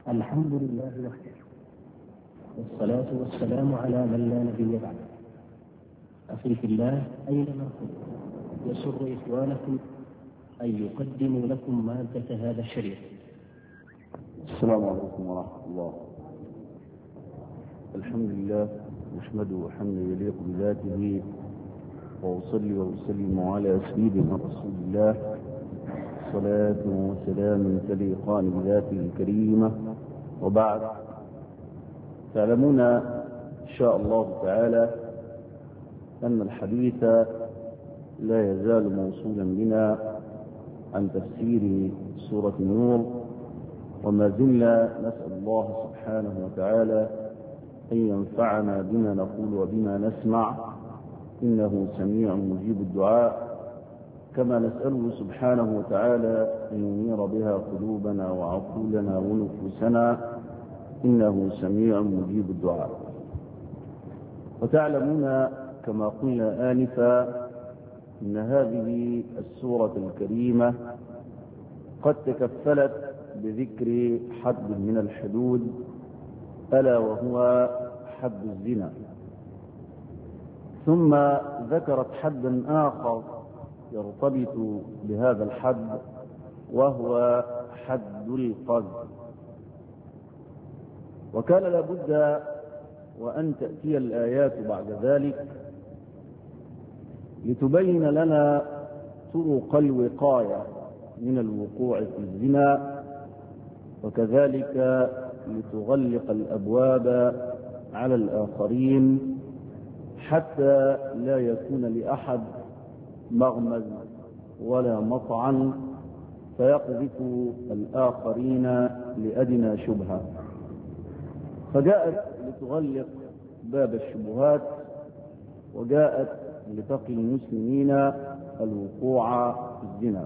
الحمد لله وحده، والصلاة والسلام على من لا نبي بعده. أخي في الله، أينما كنتم، يسر إخوانكم أن يقدموا لكم مادة هذا الشريط. السلام عليكم ورحمة الله. الحمد لله، نحمده حمدا يليق بذاته، وأصلي وأسلم على سيدنا رسول الله صلاة وسلام تليقان بذاته الكريمة. وبعد، تعلمون إن شاء الله تعالى أن الحديث لا يزال موصولا بنا عن تفسير سورة النور، وما زلنا نسأل الله سبحانه وتعالى أن ينفعنا بما نقول وبما نسمع، إنه سميع مجيب الدعاء، كما نسأله سبحانه وتعالى أن ينير بها قلوبنا وعقولنا ونفوسنا، إنه سميع مجيب الدعاء. وتعلمون كما قلنا آنفا إن هذه السورة الكريمة قد تكفلت بذكر حد من الحدود، ألا وهو حد الزنا، ثم ذكرت حدا آخر يرتبط بهذا الحد، وهو حد القذف. وكان لابد وأن تأتي الآيات بعد ذلك لتبين لنا طرق الوقاية من الوقوع في الزنا، وكذلك لتغلق الأبواب على الآخرين حتى لا يكون لأحد مغمز ولا مطعن فيقذف الآخرين لأدنى شبهة. فجاءت لتغلق باب الشبهات، وجاءت لتقي المسلمين الوقوع في الزنا.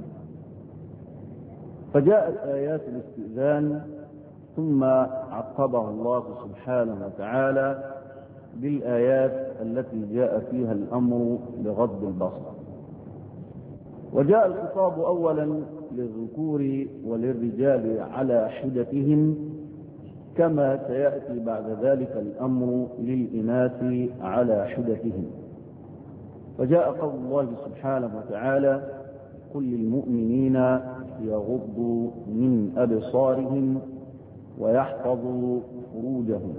فجاءت آيات الاستئذان، ثم عقبها الله سبحانه وتعالى بالآيات التي جاء فيها الأمر بغض البصر. وجاء الخطاب أولا للذكور وللرجال على حدتهم، كما سيأتي بعد ذلك الأمر للإناث على حدتهم. فجاء قول الله سبحانه وتعالى: قل للمؤمنين يغضوا من أبصارهم ويحفظوا فروجهم.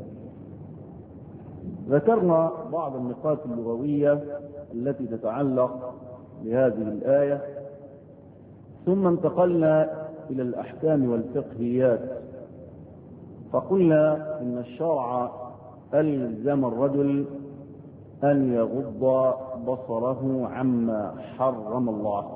ذكرنا بعض النقاط اللغوية التي تتعلق بهذه الآية، ثم انتقلنا إلى الأحكام والفقهيات، فقلنا إن الشرع ألزم الرجل أن يغض بصره عما حرم الله،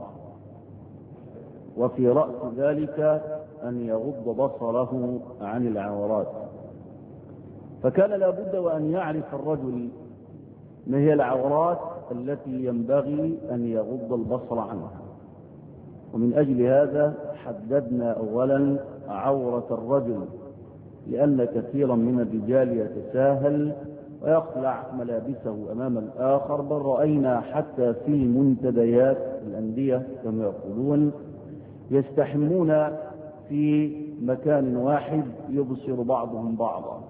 وفي رأس ذلك أن يغض بصره عن العورات. فكان لابد وأن يعرف الرجل ما هي العورات التي ينبغي أن يغض البصر عنها. ومن أجل هذا حددنا أولا عورة الرجل، لأن كثيرا من الرجال يتساهل ويخلع ملابسه أمام الآخر، بل رأينا حتى في منتديات الأندية كما يقولون يستحمون في مكان واحد يبصر بعضهم بعضا.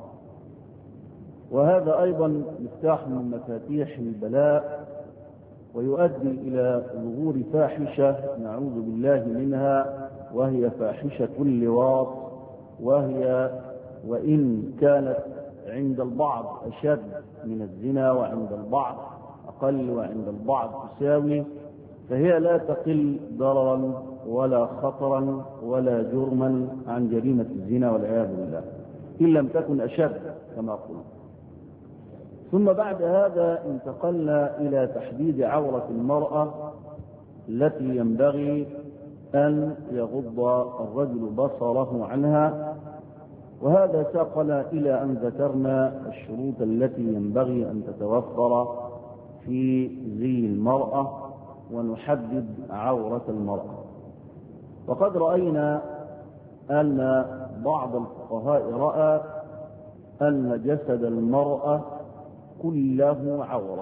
وهذا أيضا مفتاح من مفاتيح البلاء، ويؤدي إلى ظهور فاحشة نعوذ بالله منها، وهي فاحشة اللواط، وهي وإن كانت عند البعض أشد من الزنا، وعند البعض أقل، وعند البعض تساوي، فهي لا تقل ضررا ولا خطرا ولا جرما عن جريمة الزنا والعياذ بالله، إن لم تكن أشد كما قلت. ثم بعد هذا انتقلنا إلى تحديد عورة المرأة التي ينبغي أن يغض الرجل بصره عنها، وهذا ساقنا إلى أن ذكرنا الشروط التي ينبغي أن تتوفر في زي المرأة، ونحدد عورة المرأة. وقد رأينا أن بعض الفقهاء رأى أن جسد المرأة كله عورة،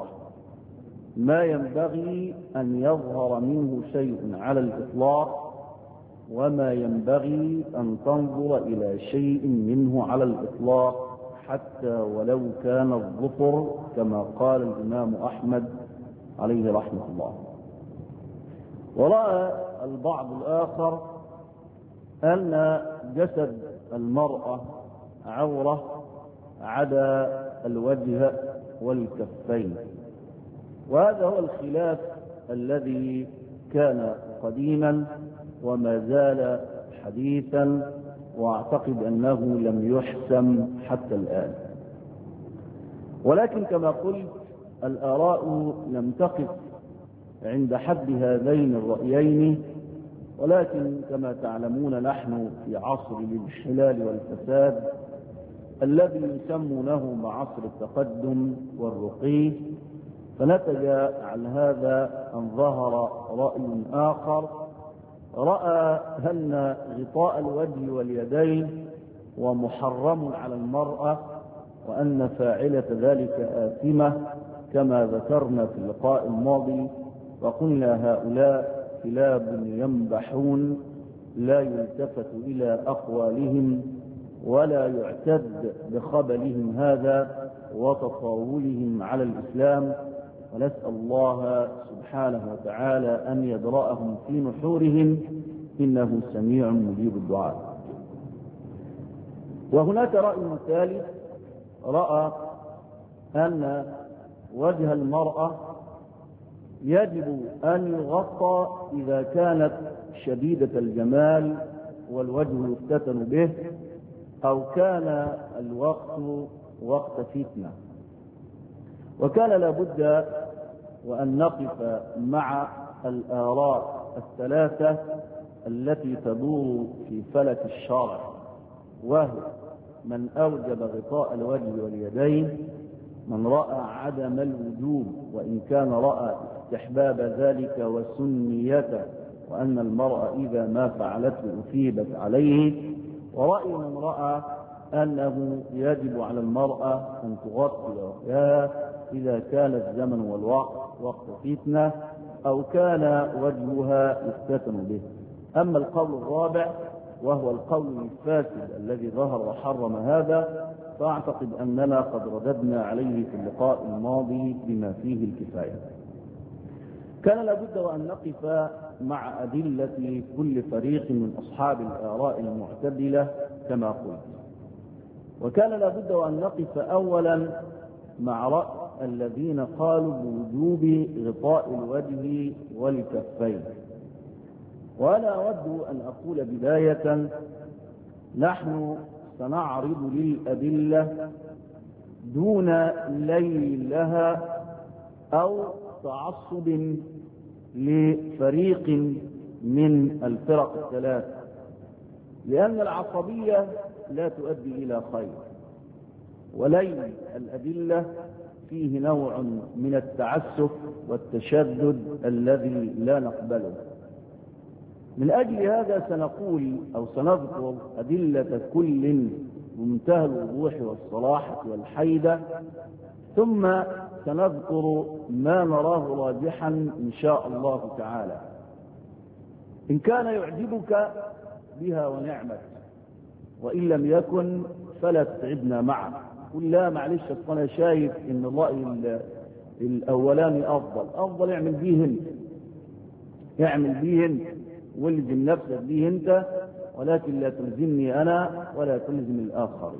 ما ينبغي أن يظهر منه شيء على الإطلاق وما ينبغي أن تنظر إلى شيء منه على الإطلاق حتى ولو كان الظفر، كما قال الإمام أحمد عليه رحمة الله. ورأى البعض الآخر أن جسد المرأة عورة عدا الوجه والكفين، وهذا هو الخلاف الذي كان قديما وما زال حديثا، واعتقد أنه لم يحسم حتى الآن. ولكن كما قلت الآراء لم تقف عند حد هذين الرأيين، ولكن كما تعلمون نحن في عصر الانحلال والفساد الذي يسمونه بعصر التقدم والرقي، فنتج عن هذا أن ظهر رأي آخر رأى أن غطاء الوجه واليدين ومحرم على المرأة، وأن فاعلة ذلك آثمة، كما ذكرنا في اللقاء الماضي وقلنا هؤلاء كلاب ينبحون لا يلتفت إلى أقوالهم ولا يعتد بخبلهم هذا وتطاولهم على الإسلام، ونسأل الله سبحانه وتعالى أن يدرأهم في نحورهم، إنه سميع مجيب الدعاء. وهناك رأي ثالث رأى أن وجه المرأة يجب أن يغطى إذا كانت شديدة الجمال والوجه يفتتن به، أو كان الوقت وقت فتنة. وكان لابد وأن نقف مع الآراء الثلاثة التي تدور في فلك الشرع، وهو من أوجب غطاء الوجه واليدين، من رأى عدم الوجوب وإن كان رأى استحباب ذلك وسنيته، وأن المرأة إذا ما فعلته أثيبت عليه، ورأي من رأى أنه يجب على المرأة أن تغطي وجهها إذا كان الزمن والوقت وقت فتنة أو كان وجهها يفتتن به. أما القول الرابع وهو القول الفاسد الذي ظهر وحرم هذا، فأعتقد أننا قد رددنا عليه في اللقاء الماضي بما فيه الكفاية. كان لابد وأن نقف مع أدلة كل فريق من أصحاب الآراء المعتدلة كما قلت، وكان لابد وأن نقف أولا مع رأي الذين قالوا بوجوب غطاء الوجه والكفين. وأنا أود أن أقول بداية نحن سنعرض للأدلة دون ليل لها أو تعصب لفريق من الفرق الثلاث، لأن العصبية لا تؤدي إلى خير، وليل الأدلة فيه نوع من التعسف والتشدد الذي لا نقبله. من أجل هذا سنقول أو سنذكر أدلة كل بمنتهى الوضوح والصراحة والحيدة، ثم سنذكر ما نراه راجحا إن شاء الله تعالى. إن كان يعجبك بها ونعمت، وإن لم يكن فلا تتعبنا معه. قل لا معلش أنا شايف إن الرأي الأولاني أفضل اعمل بيه انت والزم نفسك به انت، ولكن لا تلزمني أنا ولا تلزم الآخرين.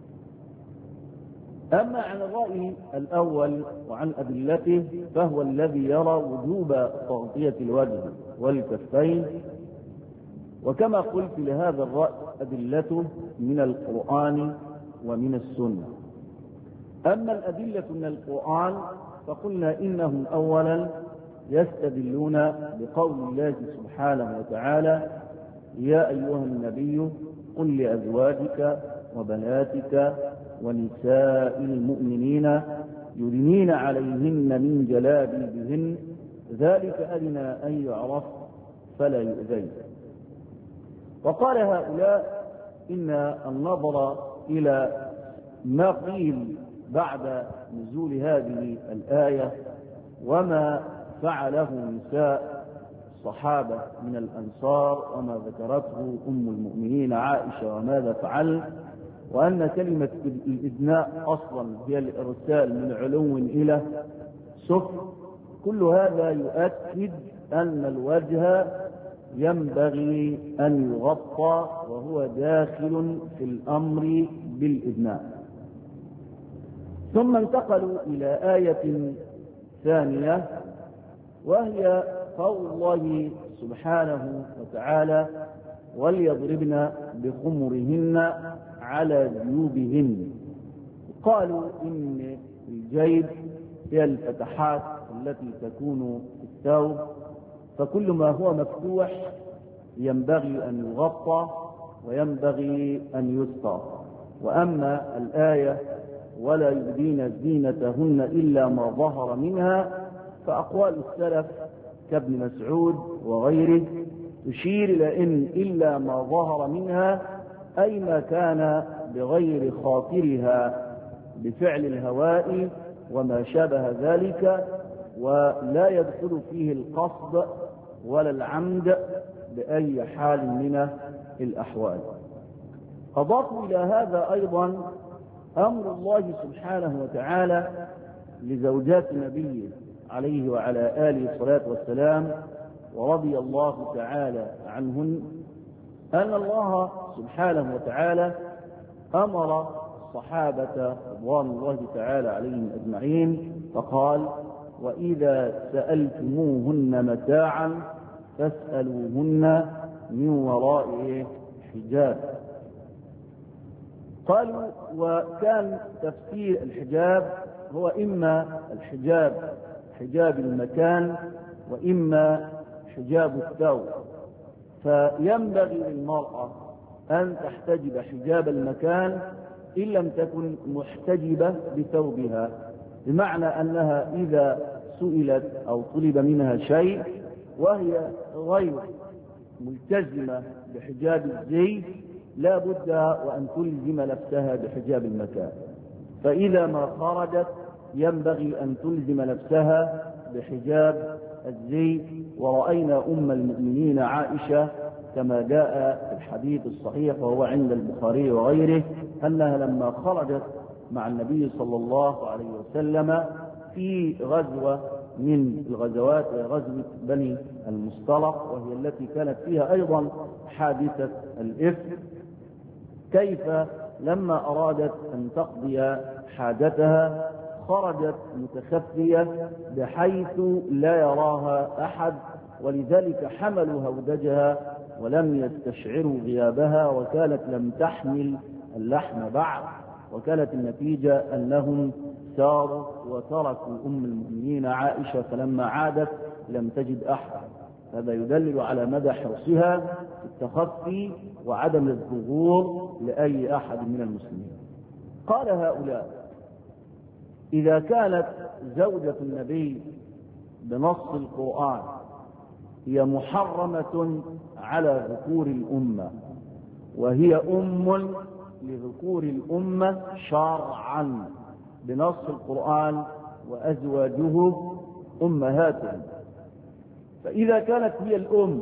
أما عن الرأي الأول وعن أدلته فهو الذي يرى وجوب تغطية الوجه والكفين، وكما قلت لهذا الرأي أدلته من القرآن ومن السنة. أما الأدلة من القرآن فقلنا إنهم أولا يستدلون بقول الله سبحانه وتعالى: يا أيها النبي قل لأزواجك وبناتك ونساء المؤمنين يدنين عليهن من جلابيبهن ذلك أدنى أن يعرف فلا يؤذين. وقال هؤلاء إن النظر إلى ما قيل بعد نزول هذه الآية وما فعله نساء الصحابة من الأنصار وما ذكرته أم المؤمنين عائشة وماذا فعل، وأن كلمة الإدناء أصلا هي الإرسال من علو إلى سفل، كل هذا يؤكد أن الوجه ينبغي أن يغطى وهو داخل في الأمر بالإدناء. ثم انتقلوا إلى آية ثانية، وهي قول الله سبحانه وتعالى: وليضربن بخمرهن على جيوبهن. قالوا إن الجيب هي الفتحات التي تكون في الثوب، فكل ما هو مفتوح ينبغي أن يغطى وينبغي أن يستر. وأما الآية ولا يبدين زينتهن إلا ما ظهر منها، فأقوال السلف كابن مسعود وغيره تشير إلى إن إلا ما ظهر منها أي ما كان بغير خاطرها بفعل الهواء وما شابه ذلك، ولا يدخل فيه القصد ولا العمد بأي حال من الأحوال. أضافوا إلى هذا أيضا أمر الله سبحانه وتعالى لزوجات نبيه عليه وعلى آله الصلاة والسلام ورضي الله تعالى عنهن، أن الله سبحانه وتعالى أمر الصحابة رضوان الله تعالى عليهم أجمعين فقال: وإذا سألتموهن متاعا فاسألوهن من وراء حجاب. قالوا وكان تفسير الحجاب هو إما الحجاب حجاب المكان وإما حجاب الثوب، فينبغي للمرأة أن تحتجب حجاب المكان إن لم تكن محتجبة بثوبها، بمعنى أنها إذا سئلت أو طلب منها شيء وهي غير ملتزمة بحجاب الزي لا بد وأن تلزم نفسها بحجاب المكان، فإذا ما خرجت ينبغي أن تلزم نفسها بحجاب الزي. ورأينا أم المؤمنين عائشة كما جاء في الحديث الصحيح وهو عند البخاري وغيره أنها لما خرجت مع النبي صلى الله عليه وسلم في غزوة من الغزوات غزوة بني المصطلق، وهي التي كانت فيها أيضا حادثة الإفك، كيف لما أرادت أن تقضي حاجتها خرجت متخفية بحيث لا يراها أحد، ولذلك حملوا هودجها ولم يستشعروا غيابها، وكانت لم تحمل اللحم بعد، وكانت النتيجة أنهم ساروا وتركوا أم المؤمنين عائشة، فلما عادت لم تجد أحد. هذا يدلل على مدى حرصها في التخفي وعدم الظهور لأي أحد من المسلمين. قال هؤلاء: إذا كانت زوجة النبي بنص القرآن هي محرمة على ذكور الأمة، وهي أم لذكور الأمة شرعا بنص القرآن وأزواجه أمهاتهم، فإذا كانت هي الأم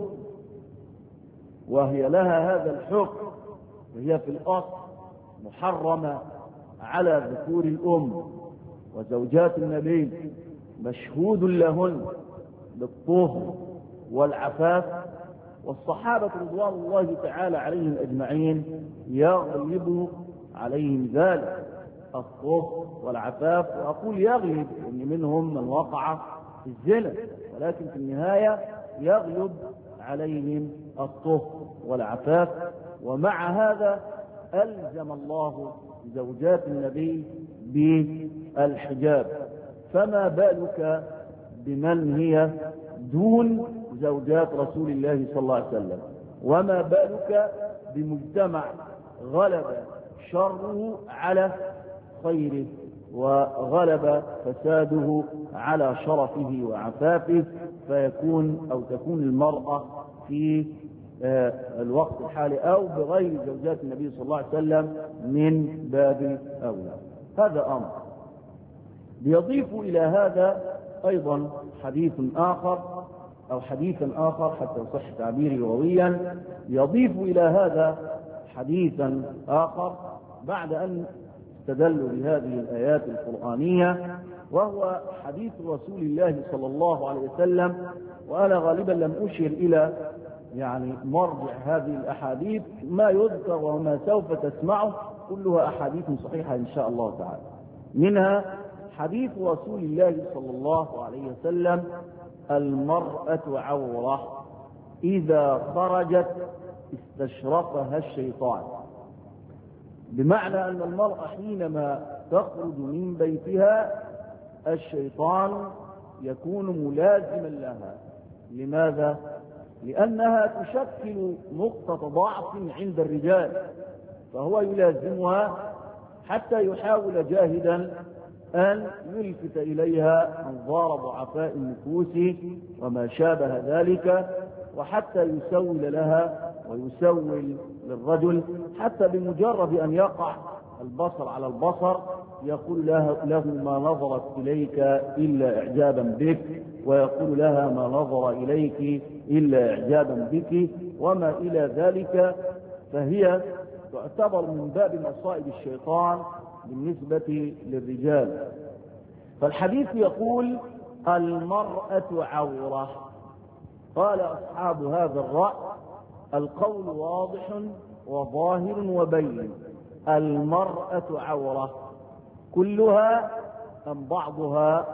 وهي لها هذا الحكم وهي في الأصل محرمة على ذكور الأم، وزوجات النبي مشهود لهن بالطهر والعفاف، والصحابة رضوان الله تعالى عليهم أجمعين يغلب عليهم ذلك الطهر والعفاف، وأقول يغلب إن منهم من وقع في الزنا، ولكن في النهاية يغلب عليهم الطهر والعفاف. ومع هذا ألزم الله زوجات النبي بالحجاب، فما بالك بمن هي دون زوجات رسول الله صلى الله عليه وسلم؟ وما بالك بمجتمع غلب شره على خيره وغلب فساده على شرفه وعفافه، فيكون أو تكون المرأة في الوقت الحالي أو بغير زوجات النبي صلى الله عليه وسلم من باب أولى. هذا أمر. بيضيف إلى هذا أيضا حديث آخر أو حديثا آخر حتى يصح تعبيري لغويا، يضيف إلى هذا حديثا آخر بعد أن استدلوا بهذه الآيات القرآنية، وهو حديث رسول الله صلى الله عليه وسلم. وأنا غالبا لم أشر إلى مرجع هذه الأحاديث، ما يذكر وما سوف تسمعه كلها أحاديث صحيحة إن شاء الله تعالى. منها حديث رسول الله صلى الله عليه وسلم: المرأة عورة إذا خرجت استشرفها الشيطان. بمعنى أن المرأة حينما تخرج من بيتها الشيطان يكون ملازما لها. لماذا؟ لأنها تشكل نقطة ضعف عند الرجال، فهو يلازمها حتى يحاول جاهدا أن يلفت إليها أنظار ضعفاء النفوس وما شابه ذلك، وحتى يسول لها ويسول للرجل، حتى بمجرد أن يقع البصر على البصر يقول له ما نظرت إليك إلا إعجابا بك، ويقول لها ما نظر إليك إلا إعجابا بك، وما إلى ذلك. فهي تعتبر من باب مصائب الشيطان بالنسبة للرجال. فالحديث يقول: المرأة عورة. قال أصحاب هذا الرأي: القول واضح وظاهر وبين، المرأة عورة كلها أم بعضها؟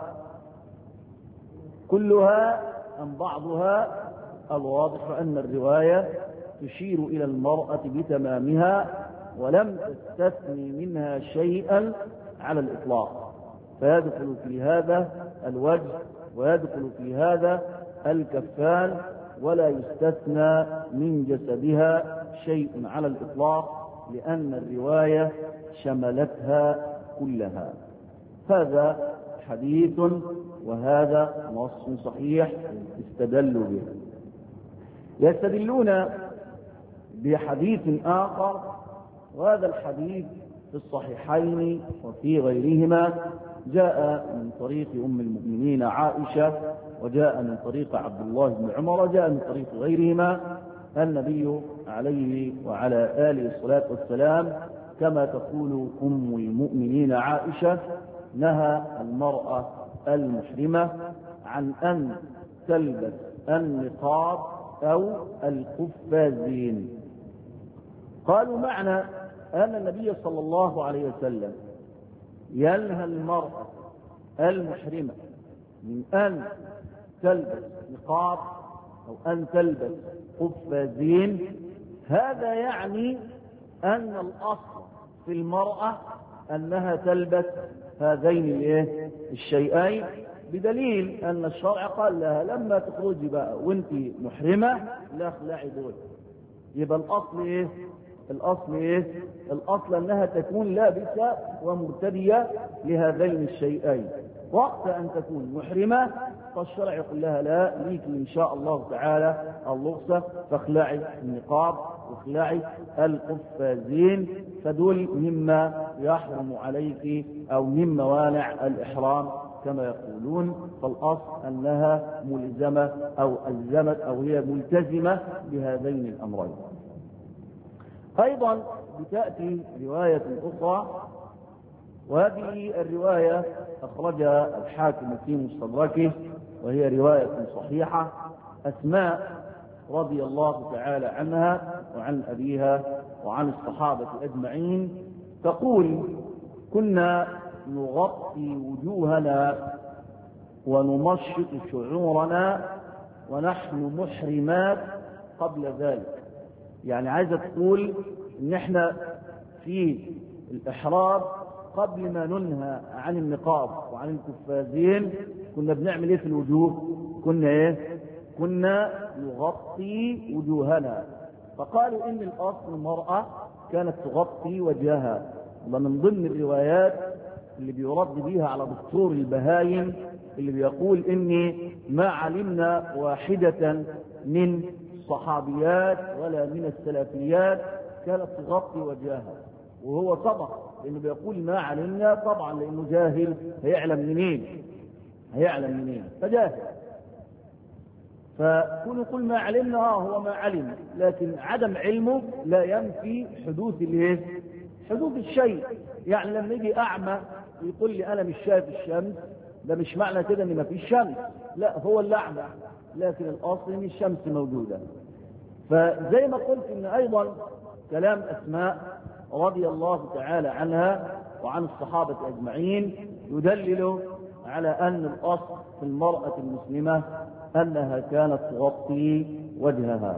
كلها أم بعضها؟ الواضح أن الرواية تشير إلى المرأة بتمامها ولم تستثني منها شيئا على الإطلاق، فيدخل في هذا الوجه ويدخل في هذا الكفان، ولا يستثنى من جسدها شيء على الإطلاق، لأن الرواية شملتها كلها. هذا حديث وهذا نص صحيح استدلوا به. يستدلون بحديث آخر، وهذا الحديث في الصحيحين وفي غيرهما، جاء من طريق أم المؤمنين عائشة، وجاء من طريق عبد الله بن عمر، وجاء من طريق غيرهما. النبي عليه وعلى آله الصلاة والسلام كما تقول أم المؤمنين عائشة: نهى المرأة المحرمة عن أن تلبس النقاب أو القفازين. قالوا معنى أن النبي صلى الله عليه وسلم ينهى المرأة المحرمة من أن تلبس نقاب أو أن تلبس قفازين، هذا يعني أن الأصل في المرأة أنها تلبس هذين الشيئين، بدليل أن الشرع قال لها لما تخرجي بقى وانت محرمة لا اخلعي دول. يبقى الأصل الأصل أنها تكون لابسة ومرتدية لهذين الشيئين. وقت أن تكون محرمة فالشرع يقول لها لا، ليك إن شاء الله تعالى الرخصة، فاخلعي النقاب واخلعي القفازين، فدول مما يحرم عليك أو من موانع الإحرام كما يقولون. فالأصل أنها ملزمة أو ألزمت أو هي ملتزمة بهذين الأمرين. أيضا بتأتي رواية أخرى، وهذه الرواية أخرجها الحاكم في مستدركه، وهي رواية صحيحة. أسماء رضي الله تعالى عنها وعن أبيها وعن الصحابة أجمعين تقول: كنا نغطي وجوهنا ونمشط شعورنا ونحن محرمات قبل ذلك. يعني عايزة تقول إن احنا في الإحرام قبل ما ننهى عن النقاب وعن القفازين كنا بنعمل ايه في الوجوه؟ كنا نغطي وجوهنا. فقالوا ان الاصل المرأة كانت تغطي وجهها. ومن ضمن الروايات اللي بيرد بيها على دكتور البهايم اللي بيقول اني ما علمنا واحدة من الصحابيات ولا من السلفيات كانت تغطي وجهها، وهو صدق لانه بيقول ما علمنا، طبعا لانه جاهل، هيعلم منين؟ فجاهل. فكل يقول ما علمنا هو ما علم، لكن عدم علمه لا ينفي حدوث الشيء. يعني لما يجي أعمى يقول لي أنا مش شايف الشمس، ده مش معنى كده إن ما فيش شمس، لا، هو اللي أعمى، لكن الأصل إن الشمس موجودة. فزي ما قلت إن أيضا كلام أسماء رضي الله تعالى عنها وعن الصحابة أجمعين يدلل على أن الأصل في المرأة المسلمة أنها كانت تغطي وجهها.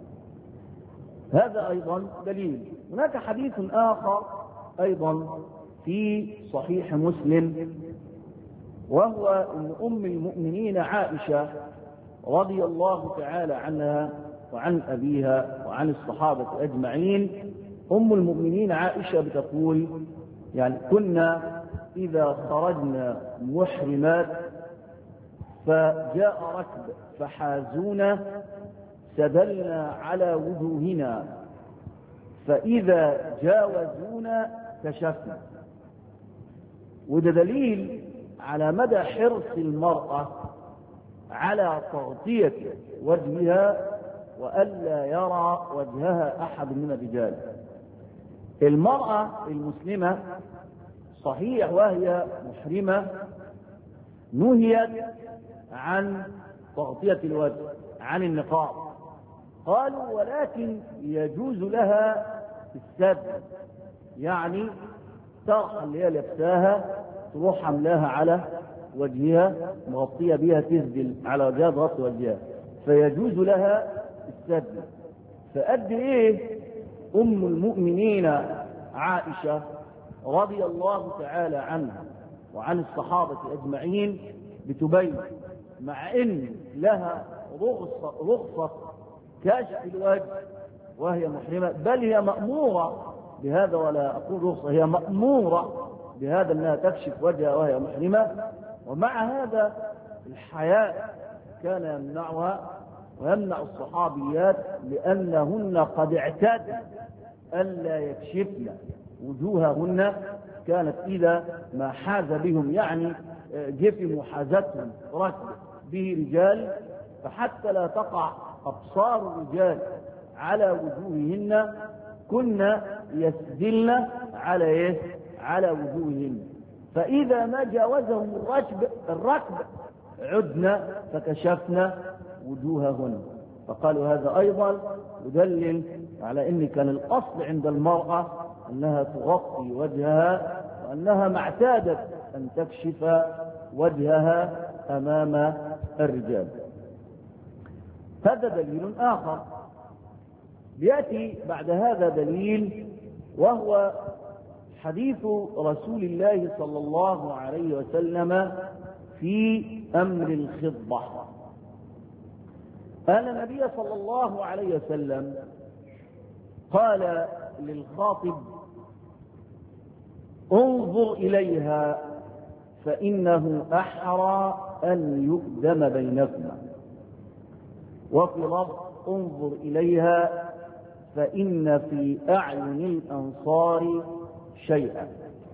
هذا أيضا دليل. هناك حديث آخر أيضا في صحيح مسلم، وهو أن أم المؤمنين عائشة رضي الله تعالى عنها وعن أبيها وعن الصحابة أجمعين. أم المؤمنين عائشة بتقول يعني كنا إذا خرجنا محرمات فجاء ركب فحازونا سدلنا على وجوهنا فإذا جاوزونا كشفنا. وده دليل على مدى حرص المرأة على تغطية وجهها وألا يرى وجهها أحد من الرجال. المرأة المسلمة صحيح وهي محرمة نهيت عن تغطية الوجه، عن النقاب. قالوا ولكن يجوز لها السد، يعني طرحة اللي هي لبساها تروح حملاها على وجهها مغطية بها، تسدل على وجهها تغطي وجهها، فيجوز لها السد. فقد ايه ام المؤمنين عائشة رضي الله تعالى عنها وعن الصحابة اجمعين بتبين مع ان لها رخصة كشف الوجه وهي محرمة، بل هي مأمورة بهذا، ولا أقول رخصة، هي مأمورة بهذا أنها تكشف وجهها وهي محرمة، ومع هذا الحياء كان يمنعها ويمنع الصحابيات لأنهن قد اعتادن ألا يكشفن وجوههن. كانت إذا ما حاز بهم يعني جف محاذتهم ركب به رجال، فحتى لا تقع أبصار الرجال على وجوههن كنا يسدلن على وجوههن، فإذا ما جاوزهم الركب عدنا فكشفنا وجوههن. فقالوا هذا أيضا يدلل على أن كان الأصل عند المرأة أنها تغطي وجهها وأنها ما اعتادت أن تكشف وجهها أمام الرجال. هذا دليل آخر. يأتي بعد هذا دليل، وهو حديث رسول الله صلى الله عليه وسلم في أمر الخضة. أن النبي صلى الله عليه وسلم قال للخاطب انظر إليها فإنه أحرى أن يؤدم بينكما، وفي لفظ انظر إليها فإن في أعين الأنصار شيئا،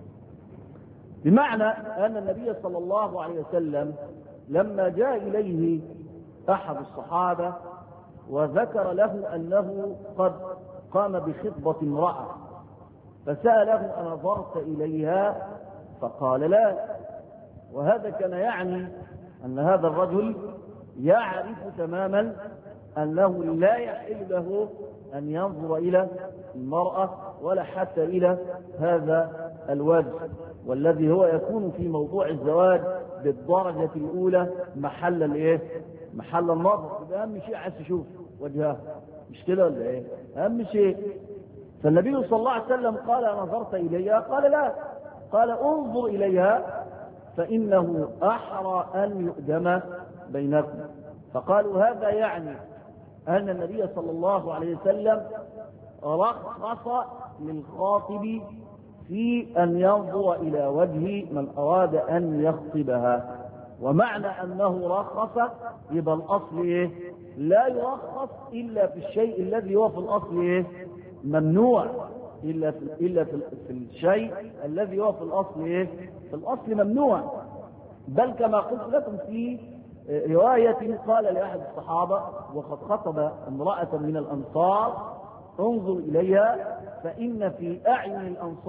بمعنى أن النبي صلى الله عليه وسلم لما جاء إليه أحد الصحابة وذكر له أنه قد قام بخطبة امرأة فسأله أنظرت إليها؟ فقال لا. وهذا كان يعني أن هذا الرجل يعرف تماما أنه لا يحل له أن ينظر إلى المرأة ولا حتى إلى هذا الوجه، والذي هو يكون في موضوع الزواج بالدرجة الأولى محل النظر. ده أهم شيء عايز تشوف وجهها، مش كده ولا إيه؟ أهم شيء. فالنبي صلى الله عليه وسلم قال نظرت إليها؟ قال لا. قال انظر إليها فإنه أحرى أن يؤدم بينكم. فقالوا هذا يعني أن النبي صلى الله عليه وسلم رخص للخاطب في أن ينظر إلى وجه من أراد أن يخطبها. ومعنى أنه رخص يبقى الأصل إيه؟ لا يرخص إلا في الشيء الذي هو في الأصل إيه؟ ممنوع، إلا في الشيء الذي هو في الأصل إيه؟ في الأصل ممنوع. بل كما قلت لكم في رواية قال لأحد الصحابة وقد خطب امرأة من الأنصار: انظر إليها فإن في أعين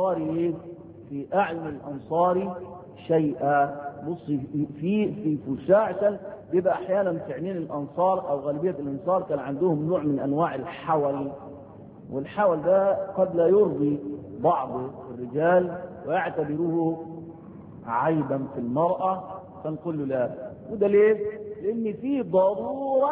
الأنصار شيئا. بص في فشاعة بيبقى أحيانا في عينين الأنصار أو غالبية الأنصار كان عندهم نوع من أنواع الحول، والحول ده قد لا يرضي بعض الرجال ويعتبروه عيبا في المرأة، فنقول له لا. وده ليه؟ لأن في ضرورة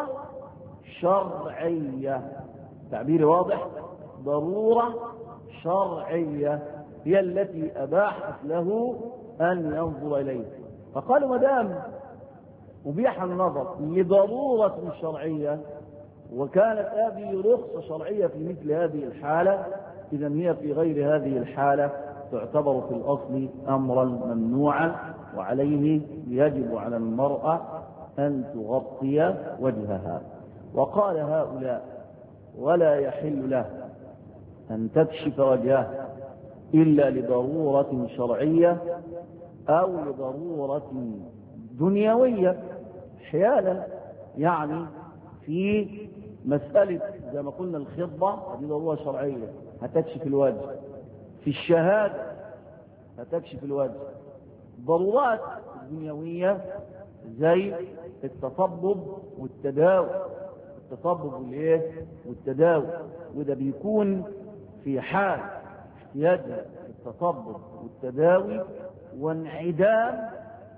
شرعية، تعبيري واضح، ضرورة شرعية هي التي أباحت له أن ينظر إليه. فقالوا ما دام أبيح النظر لضرورة شرعية وكانت هذه رخصة شرعية في مثل هذه الحالة، إذا هي في غير هذه الحالة تعتبر في الأصل أمرا ممنوعا، وعليه يجب على المرأة أن تغطي وجهها. وقال هؤلاء: ولا يحل له أن تكشف وجهها إلا لضرورة شرعية أو لضرورة دنيوية. أحيانا يعني في مسألة زي ما قلنا الخطبة هذه ضرورة شرعية هتكشف الوجه، في الشهادة هتكشف الوجه. ضرورات دنيوية زي التطبب والتداوي، والتداوي، وده بيكون في حال احتياج التطبب والتداوي وانعدام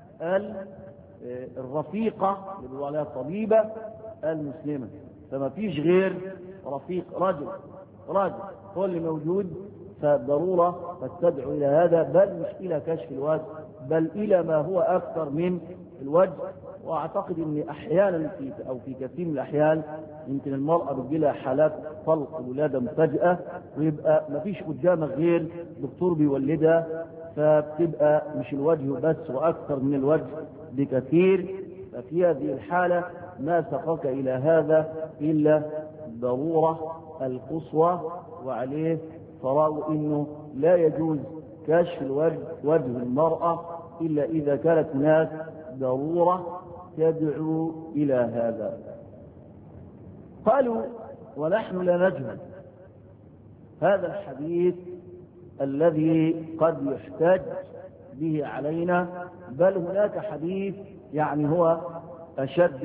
الرفيقة اللي بيقولوا عليها الطبيبة المسلمة، فما فيش غير رفيق رجل هو اللي موجود، فالضرورة قد تدعو إلى هذا، بل مش إلى كشف الوجه بل إلى ما هو أكثر من الوجه. وأعتقد أن أحيانا في كثير من الأحيان يمكن المرأة بتجيلها حالات طلق الولادة مفاجئة، ويبقى ما فيش قدامك غير دكتور بيولدها، فبتبقى مش الوجه بس وأكثر من الوجه بكثير. ففي هذه الحالة ما سقك إلى هذا إلا ضرورة القصوى، وعليه فرأوا إنه لا يجوز كشف وجه المرأة إلا إذا كانت هناك ضرورة تدعو إلى هذا. قالوا: ونحن لا نجهل هذا الحديث الذي قد يحتج به علينا، بل هناك حديث يعني هو أشد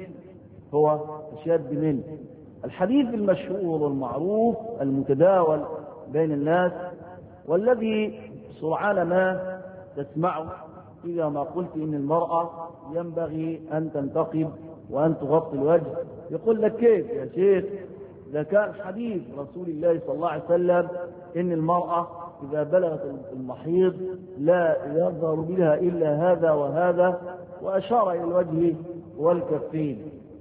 منه. الحديث المشهور والمعروف المتداول بين الناس، والذي سرعان ما تسمعه إذا ما قلت إن المرأة ينبغي أن تنتقب وأن تغطي الوجه، يقول لك: كيف يا شيخ؟ إذا كان حديث رسول الله صلى الله عليه وسلم إن المرأة إذا بلغت المحيض لا يظهر بها إلا هذا وهذا، وأشار إلى الوجه والكفين.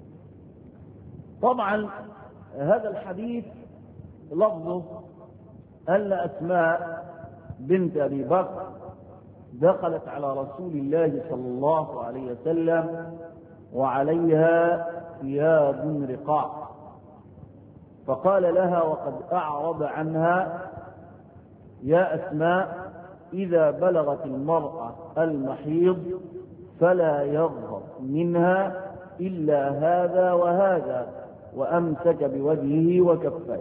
طبعا هذا الحديث لفظه أن أسماء بنت أبي بكر دخلت على رسول الله صلى الله عليه وسلم وعليها ثياب رقاع، فقال لها وقد أعرض عنها: يا أسماء، إذا بلغت المرأة المحيض فلا يظهر منها إلا هذا وهذا، وأمسك بوجهه وكفيه.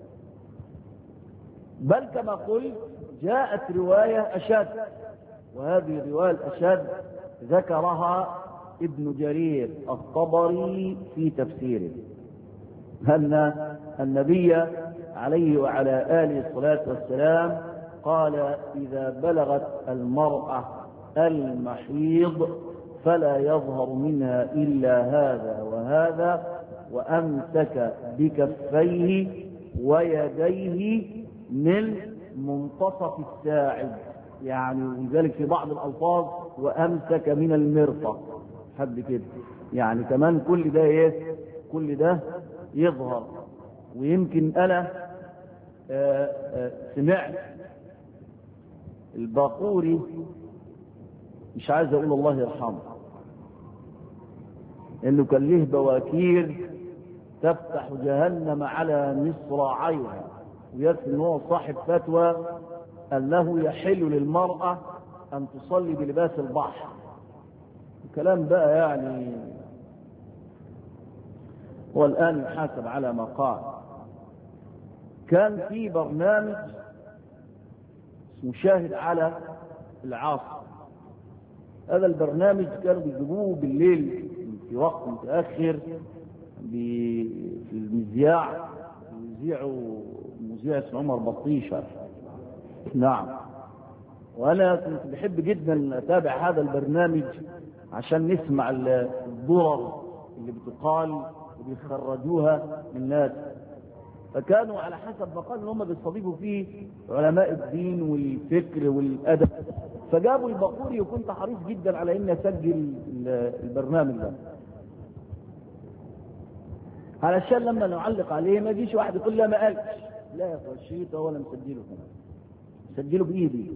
بل كما قلت جاءت رواية أشد، وهذه الرواية الأشد ذكرها ابن جرير الطبري في تفسيره، أن النبي عليه وعلى آله الصلاة والسلام قال: إذا بلغت المرأة المحيض فلا يظهر منها إلا هذا وهذا، وأمسك بكفيه ويديه من منتصف الساعد، يعني ولذلك في بعض الألفاظ وأمسك من المرفق، حد كده، يعني كمان كل ده يظهر. ويمكن أنا سمعت الباقوري، مش عايز أقول الله يرحمه، إنه كان له بواكير تفتح جهنم على مصراعيها، ويكفي إنه هو صاحب فتوى أنه يحل للمرأة أن تصلي بلباس البحر. الكلام بقى يعني هو الآن يحاسب على ما قال. كان في برنامج مشاهد على العاصر. هذا البرنامج كانوا بيجيبوه بالليل في وقت متأخر في المذياع، يذيعوا مذيع اسمه عمر بطيشة. نعم. وأنا كنت بحب جدا أتابع هذا البرنامج عشان نسمع الضرر اللي بتقال وبيخرجوها من الناس. فكانوا على حسب ما قالوا هم بيستضيفوا فيه علماء الدين والفكر والأدب. فجابوا البقوري وكنت حريص جدا على اني اسجل البرنامج ده، علشان لما نعلق عليه ما يجيش واحد يقول لا ما قالش. لا يا اخوان الشريط هو انا مسجله بايدي.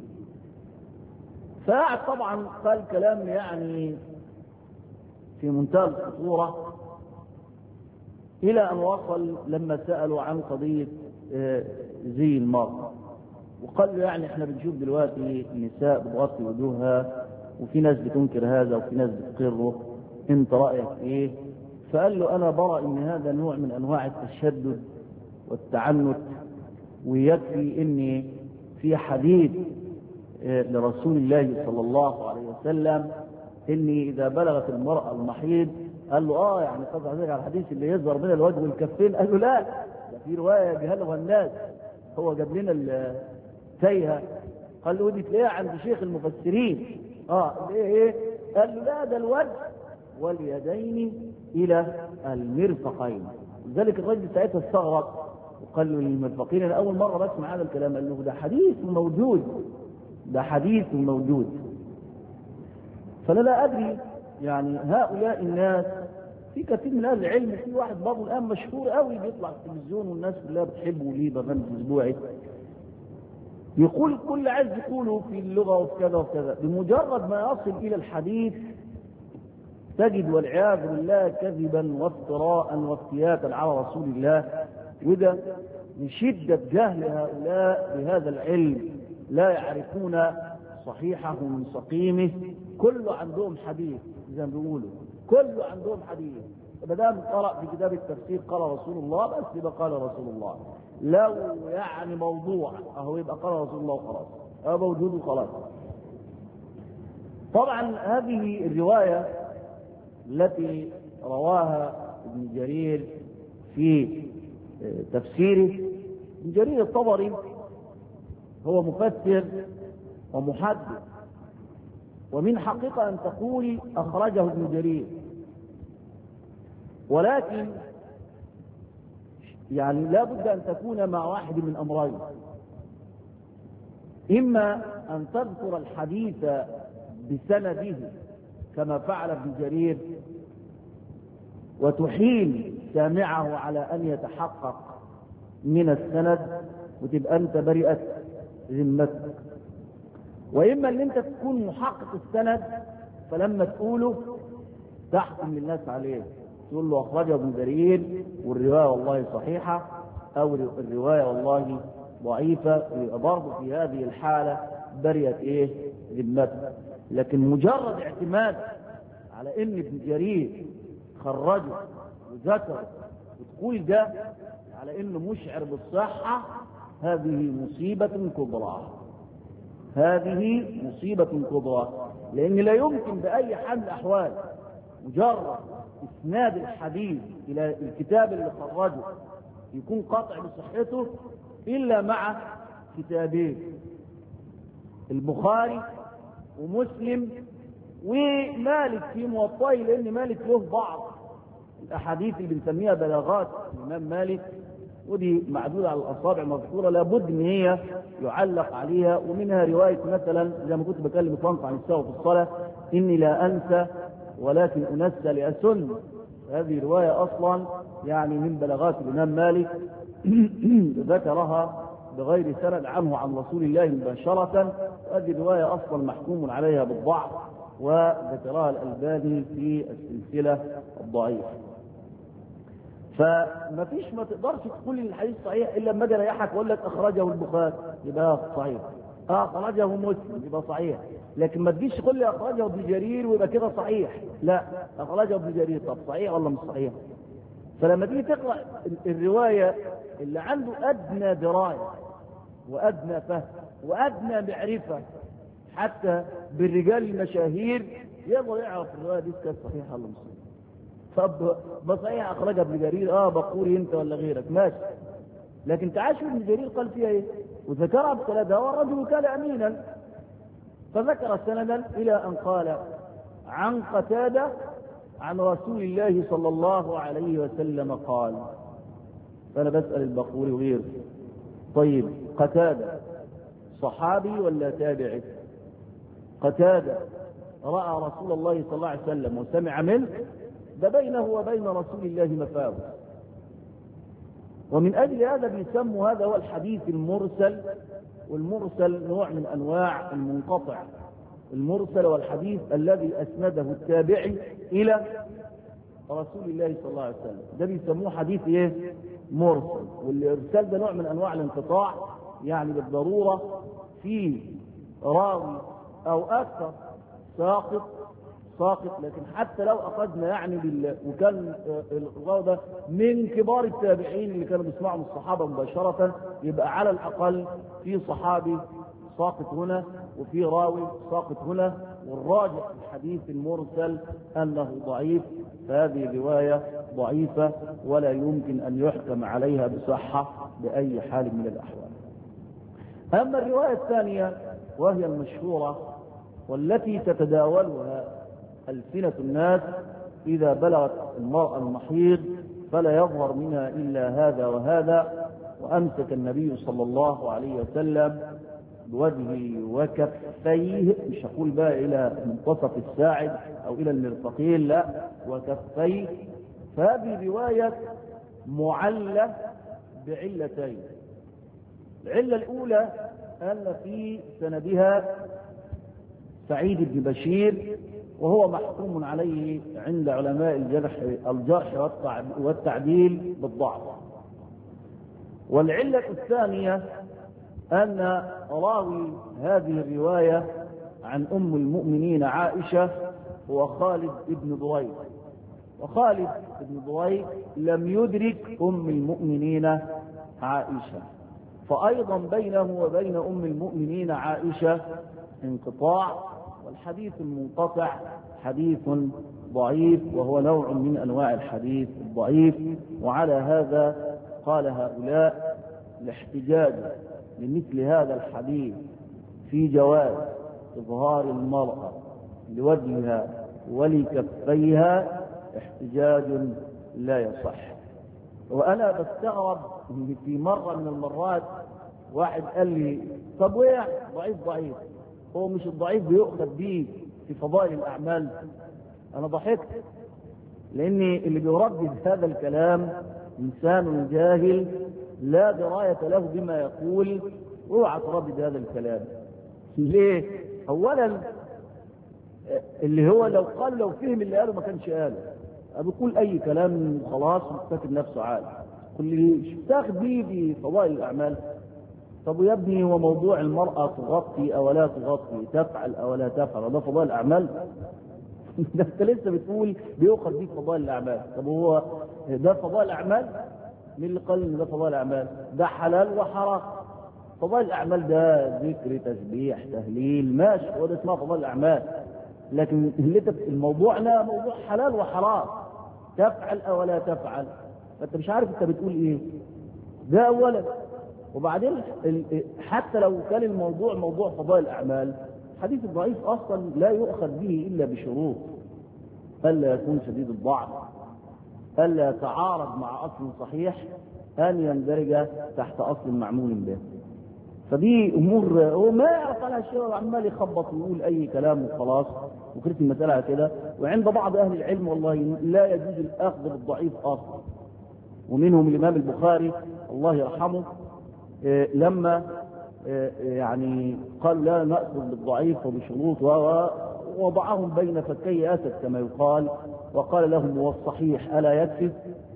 فقعد طبعا قال كلام يعني في منتهى الخطوره، الى ان وصل لما سالوا عن قضيه زي المرأة، وقال له يعني احنا بنشوف دلوقتي النساء بتغطي وجوهها وفي ناس بتنكر هذا وفي ناس بتقره، انت رايك ايه؟ فقال له انا برى ان هذا نوع من انواع التشدد والتعنت، ويكفي ان في حديث لرسول الله صلى الله عليه وسلم ان اذا بلغت المراه المحيض، قال له يعني قصد على الحديث اللي يظهر من الوجه والكفين، قال له لا ده في روايه جهلها الناس، هو جاب لنا التايهه، قال له ودي تلاقيها عند شيخ المفسرين. ايه؟ قال له لا ده الوجه واليدين الى المرفقين. لذلك الرجل ساعتها استغرب وقال له للمرفقين، انا اول مره بسمع هذا الكلام. قال له ده حديث موجود، ده حديث موجود. فانا لا ادري يعني هؤلاء الناس في كثير من اهل العلم، في واحد برضه الان مشهور قوي بيطلع في التلفزيون والناس كلها بتحبه ليه برنامج اسبوعي، يقول كل عايز يقوله في اللغه وفي كذا وكذا، بمجرد ما يصل الى الحديث تجد والعياذ بالله كذبا وافتراء وافتياتا على رسول الله. وده من شده جهل هؤلاء بهذا العلم، لا يعرفون صحيحه من سقيمه، كله عندهم حديث زي ما بيقولوا، كله عندهم حديث. ما دام قرأ في كتاب التفسير قال رسول الله بس يبقى قال رسول الله، لو يعني موضوع اهو يبقى قال رسول الله وخلاص، موجود وخلاص. طبعا هذه الروايه التي رواها ابن جرير في تفسيره، ابن جرير الطبري هو مفسر ومحدث، ومن حقيقة أن تقول أخرجه ابن جرير، ولكن يعني لا بد أن تكون مع واحد من أمرين: إما أن تذكر الحديث بسنده كما فعل ابن جرير وتحيل سامعه على أن يتحقق من السند وتبقى أنت برئت ذمتك، وإما أن أنت تكون محقق السند فلما تقوله تحكم للناس عليه، تقول له أخرجه ابن جرير والرواية والله صحيحة أو الرواية والله ضعيفة، ويبقى برضه في هذه الحالة برئت ذمتك. لكن مجرد اعتماد على ان ابن جرير خرجه وذكر وتقول ده على انه مشعر بالصحة، هذه مصيبة كبرى، هذه مصيبة كبرى. لان لا يمكن بأي حال من الأحوال مجرد اسناد الحديث الى الكتاب اللي خرجه يكون قاطع بصحته الا مع كتابين: البخاري ومسلم ومالك في موطئه، لان مالك له بعض الاحاديث اللي بنسميها بلاغات الامام مالك، ودي معدوده على الاصابع مذكوره لابد ان هي يعلق عليها. ومنها روايه مثلا زي ما كنت بكلم اخوانك عن السهو في الصلاه: اني لا انسى ولكن انسى لاسن. هذه روايه اصلا يعني من بلاغات الامام مالك ذكرها بغير سند عنه عن رسول الله مباشرة. هذه الرواية أصلا محكوم عليها بالضعف، وذكرها الألباني في السلسلة الضعيفة. فما فيش، ما تقدرش تقول الحديث صحيح إلا لما أجي أريحك وأقول لك أخرجه البخاري يبقى صحيح، أخرجه مسلم يبقى صحيح. لكن ما تجيش تقول لي أخرجه ابن جرير ويبقى كده صحيح، لا، أخرجه ابن جرير، طب صحيح ولا مش صحيح؟ فلما تيجي تقرأ الرواية اللي عنده أدنى دراية وأدنى فهم وأدنى معرفة حتى بالرجال المشاهير يقدر يعرف الرواية دي كانت صحيحة ولا مش صحيحة. طب بصحيح أخرجها ابن جرير، بقوري أنت ولا غيرك ماشي، لكن تعال شوف ابن جرير قال فيها إيه، وذكرها بسندها، والرجل كان أمينا، فذكر سندا إلى أن قال عن قتادة عن رسول الله صلى الله عليه وسلم قال. فأنا بسأل البقوري وغيره، طيب قتادة صحابي ولا تابعي؟ قتادة رأى رسول الله صلى الله عليه وسلم وسمع منه، ده بينه وبين رسول الله مفاوض. ومن أجل هذا بيسموا هذا هو الحديث المرسل، والمرسل نوع من أنواع المنقطع. المرسل والحديث الذي أسنده التابعي إلى رسول الله صلى الله عليه وسلم، ده بيسموه حديث إيه؟ مرسل. والإرسال ده نوع من أنواع الانقطاع، يعني بالضرورة في راوي أو أكثر ساقط، لكن حتى لو أخذنا يعني وكان الراوي ده من كبار التابعين اللي كانوا بيسمعوا من الصحابة مباشرة، يبقى على الأقل في صحابي ساقط هنا وفي راوي ساقط هنا، والراجح في الحديث المرسل أنه ضعيف، فهذه الرواية ضعيفة ولا يمكن أن يحكم عليها بصحة بأي حال من الأحوال. أما الرواية الثانية وهي المشهورة والتي تتداولها ألسنة الناس، إذا بلغت المرأة المحيض فلا يظهر منها إلا هذا وهذا، وأمسك النبي صلى الله عليه وسلم بوجهه وكفيه، مش هقول بقى إلى منتصف الساعد أو إلى المرفقين، لا، وكفيه. فهذه رواية معلة بعلتين. العلة الأولى أن في سندها سعيد بن بشير، وهو محكوم عليه عند علماء الجرح والتعديل بالضعف. والعلة الثانية أن راوي هذه الرواية عن أم المؤمنين عائشة هو خالد بن ضويك، وخالد بن ضويك لم يدرك أم المؤمنين عائشة، فأيضا بينه وبين أم المؤمنين عائشة انقطاع، والحديث المنقطع حديث ضعيف، وهو نوع من أنواع الحديث الضعيف. وعلى هذا قال هؤلاء الاحتجاج لمثل هذا الحديث في جواز إظهار المرأة لوجهها ولكفيها احتجاج لا يصح. وأنا بستغرب في مرة من المرات واحد قال لي طب ويا ضعيف، هو مش الضعيف بيؤخذ به في فضائل الأعمال؟ أنا ضحكت، لأن اللي بيردد هذا الكلام إنسان جاهل لا دراية له بما يقول، اوعى تردد هذا الكلام. ليه؟ أولا اللي هو لو فهم اللي قاله ما كانش قاله، بيقول أي كلام خلاص مستكد نفسه عالي، كل تاخد بيه بفضائل الأعمال. طب يا ابني هو موضوع المرأة تغطي أو لا تغطي، تفعل أو لا تفعل، ده فضائل الأعمال؟ ده انت لسه بتقول بيؤخذ بيك فضائل الأعمال. طب هو ده فضائل الأعمال؟ مين اللي قال ان ده فضائل الأعمال؟ ده حلال وحرام. فضائل الأعمال ده ذكر تسبيح تهليل ماشي، هو ده اسمها فضائل الأعمال. لكن اللي الموضوعنا موضوع حلال وحرام، تفعل أو لا تفعل، فانت مش عارف انت بتقول ايه. ده أولا. وبعدين حتى لو كان الموضوع موضوع فضائل الأعمال، الحديث الضعيف أصلا لا يؤخذ به إلا بشروط: ألا يكون شديد الضعف، ألا يتعارض مع أصل صحيح، أن يندرج تحت أصل معمول به. فدي أمور هو ما يعرف عنها الشيء، وعمال يخبط ويقول أي كلام وخلاص، وكرت المسألة على كده. وعند بعض أهل العلم والله لا يجوز الأخذ بالضعيف أصلا، ومنهم الإمام البخاري الله يرحمه لما يعني قال لا نأخذ بالضعيف وبشروط، ووضعهم بين فكي أسد كما يقال، وقال لهم والصحيح ألا يكفي؟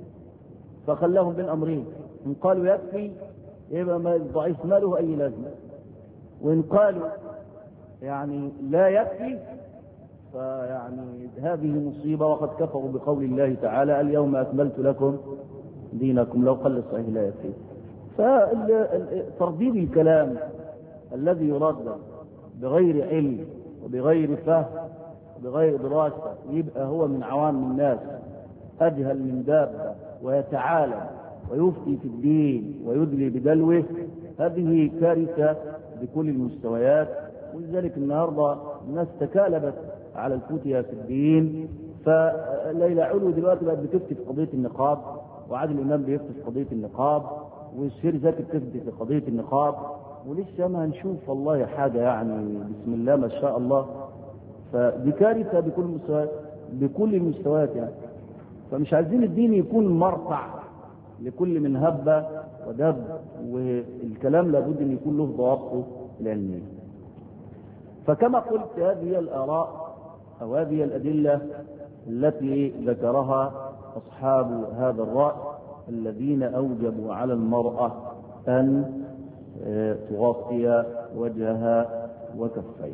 فخلهم بين أمرين: إن قالوا يكفي يبقى ما الضعيف ما له أي لازمة، وإن قالوا يعني لا يكفي فيعني هذه مصيبة، وقد كفروا بقول الله تعالى اليوم أكملت لكم دينكم، لو قل الصحيح لا يكفي. فترديد الكلام الذي يردد بغير علم وبغير فهم وبغير دراسة يبقى هو من عوام الناس أجهل من دابة ويتعالم ويفتي في الدين ويدلي بدلوه، هذه كارثة بكل المستويات. ولذلك النهارده الناس تكالبت على الفتية في الدين، فليلى علو دلوقتي بقت بتفتي في قضية النقاب، وعادل إمام بيفتي في قضية النقاب، والشير زكي بتفتي في قضية النقاب، ولسه ما هنشوف والله حاجة يعني بسم الله ما شاء الله. فدي كارثة بكل المستويات يعني. فمش عايزين الدين يكون مرفع لكل من هب ودب، والكلام لابد ان يكون له ضوابطه العلميه. فكما قلت هذه الآراء أو هذه الأدلة التي ذكرها أصحاب هذا الرأي الذين أوجبوا على المرأة أن تغطي وجهها وكفيها.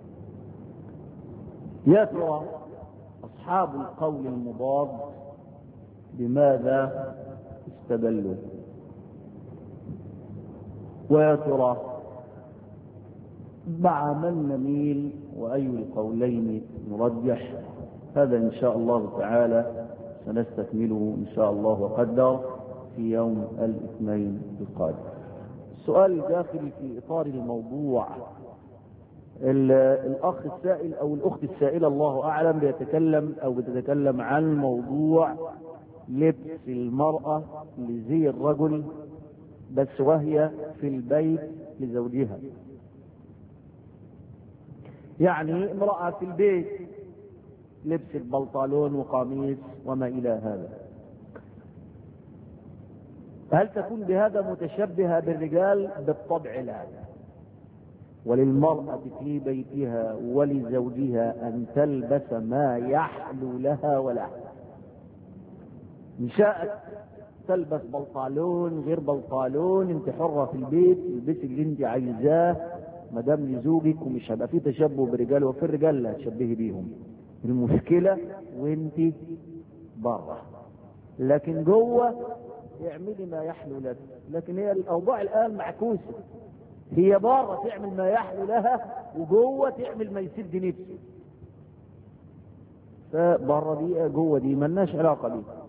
يا ترى أصحاب القول المضاد بماذا استدلوا؟ ويا ترى مع من نميل وأي القولين نرجح؟ هذا إن شاء الله تعالى سنستكمله إن شاء الله وقدر في يوم الاثنين القادم. السؤال الداخل في إطار الموضوع، الأخ السائل أو الأخت السائلة الله أعلم بتتكلم عن موضوع لبس المرأة لزي الرجل بس وهي في البيت لزوجها. يعني امرأة في البيت لبست بنطلون وقميص وما إلى هذا، هل تكون بهذا متشبهة بالرجال؟ بالطبع لا. وللمرأة في بيتها ولزوجها أن تلبس ما يحلو لها وله. إن شاءت تلبس بنطلون غير بنطلون، انت حرة في البيت، البسي اللي انت عايزاه ما دام لزوجك، ومش هيبقى في تشبه بالرجال، وفي الرجال لا تشبهي بيهم. المشكلة وانت بره، لكن جوه اعملي ما يحلو لك. لكن هي الاوضاع الان معكوسة، هي بره تعمل ما يحلو لها وجوه تعمل ما يسد نفسه. فبره دي جوه دي ملناش علاقة بيها.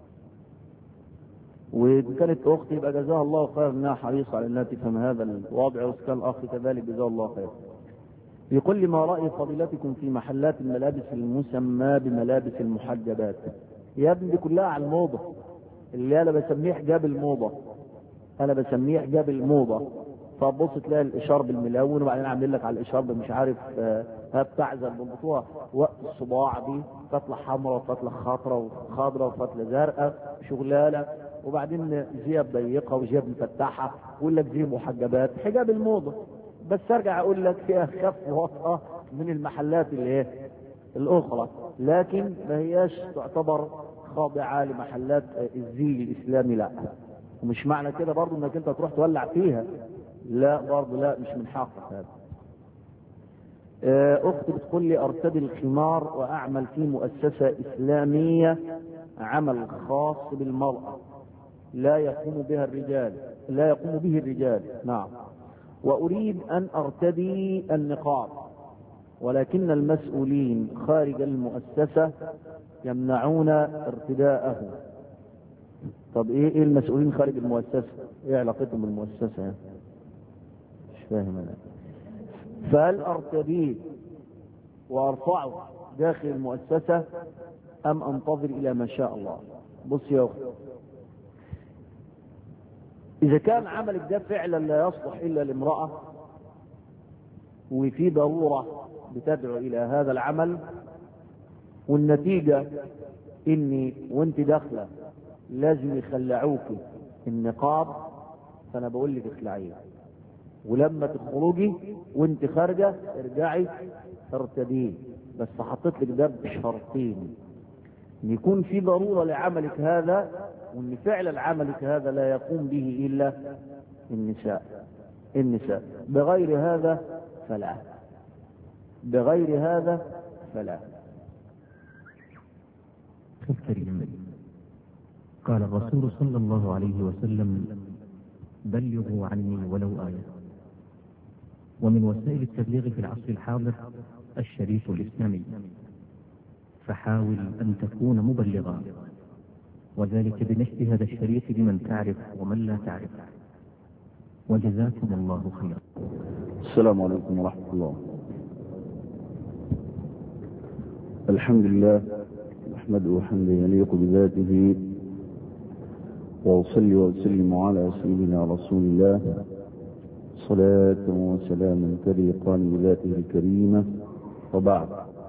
وإن كانت أختي يبقى جزاها الله خير إنها حريصة على أنها تفهم هذا الوضع، وإن كان أخي كذلك جزاه الله خير. يقول لي ما رأي فضيلتكم في محلات الملابس المسمى بملابس المحجبات؟ يا ابني دي كلها على الموضة، اللي أنا بسميه حجاب الموضة، أنا بسميه حجاب الموضة. فبص تلاقي الإشارب الملون، وبعدين عاملين لك على الإشارب مش عارف بتعزل بالبطوع وقت الصباع دي فتلة حمراء وفتلة خضراء وفتلة زرقاء شغلانة، وبعدين جيب ضيقة وجيب مفتحة، ويقول لك دي محجبات. حجاب الموضة بس ارجع اقول لك فيها خف وطأة من المحلات اللي الاخرى، لكن ما هياش تعتبر خاضعة لمحلات الزي الاسلامي، لا. ومش معنى كده برضو انك انت تروح تولع فيها، لا برضو لا، مش من حقك هذا. اختي بتقول لي ارتدي الخمار واعمل في مؤسسة اسلامية عمل خاص بالمرأة لا يقوم به الرجال، نعم، واريد ان ارتدي النقاب، ولكن المسؤولين خارج المؤسسة يمنعون ارتداءه. طب ايه المسؤولين خارج المؤسسة؟ ايه علاقتهم بالمؤسسة يعني؟ مش فاهم انا. فهل ارتديه وارفعه داخل المؤسسة ام انتظر الى ما شاء الله؟ بص يا اخي، اذا كان عملك ده فعلا لا يصلح الا لامرأة وفي ضرورة بتدعو الى هذا العمل، والنتيجة اني وانت داخلة لازم يخلعوك النقاب، فانا بقول لك اخلعيه، ولما تخرجي وانت خارجة ارجعي ارتديه. بس حطيت لك ده بشرطين: ان يكون في ضرورة لعملك هذا، وان فعلا عملك هذا لا يقوم به الا النساء. بغير هذا فلا، بغير هذا فلا. الكريم قال الرسول صلى الله عليه وسلم: بلغوا عني ولو آية. ومن وسائل التبليغ في العصر الحاضر الشريط الإسلامي، فحاول أن تكون مبلغا، وذلك بنشر هذا الشريط لمن تعرف ومن لا تعرف. وجزاكم الله خيرا. السلام عليكم ورحمة الله. الحمد لله نحمده حمدا يليق بذاته، وأصلي وأسلم على سيدنا رسول الله صلاة وسلاما تليقان بذاته الكريمة، وبعد.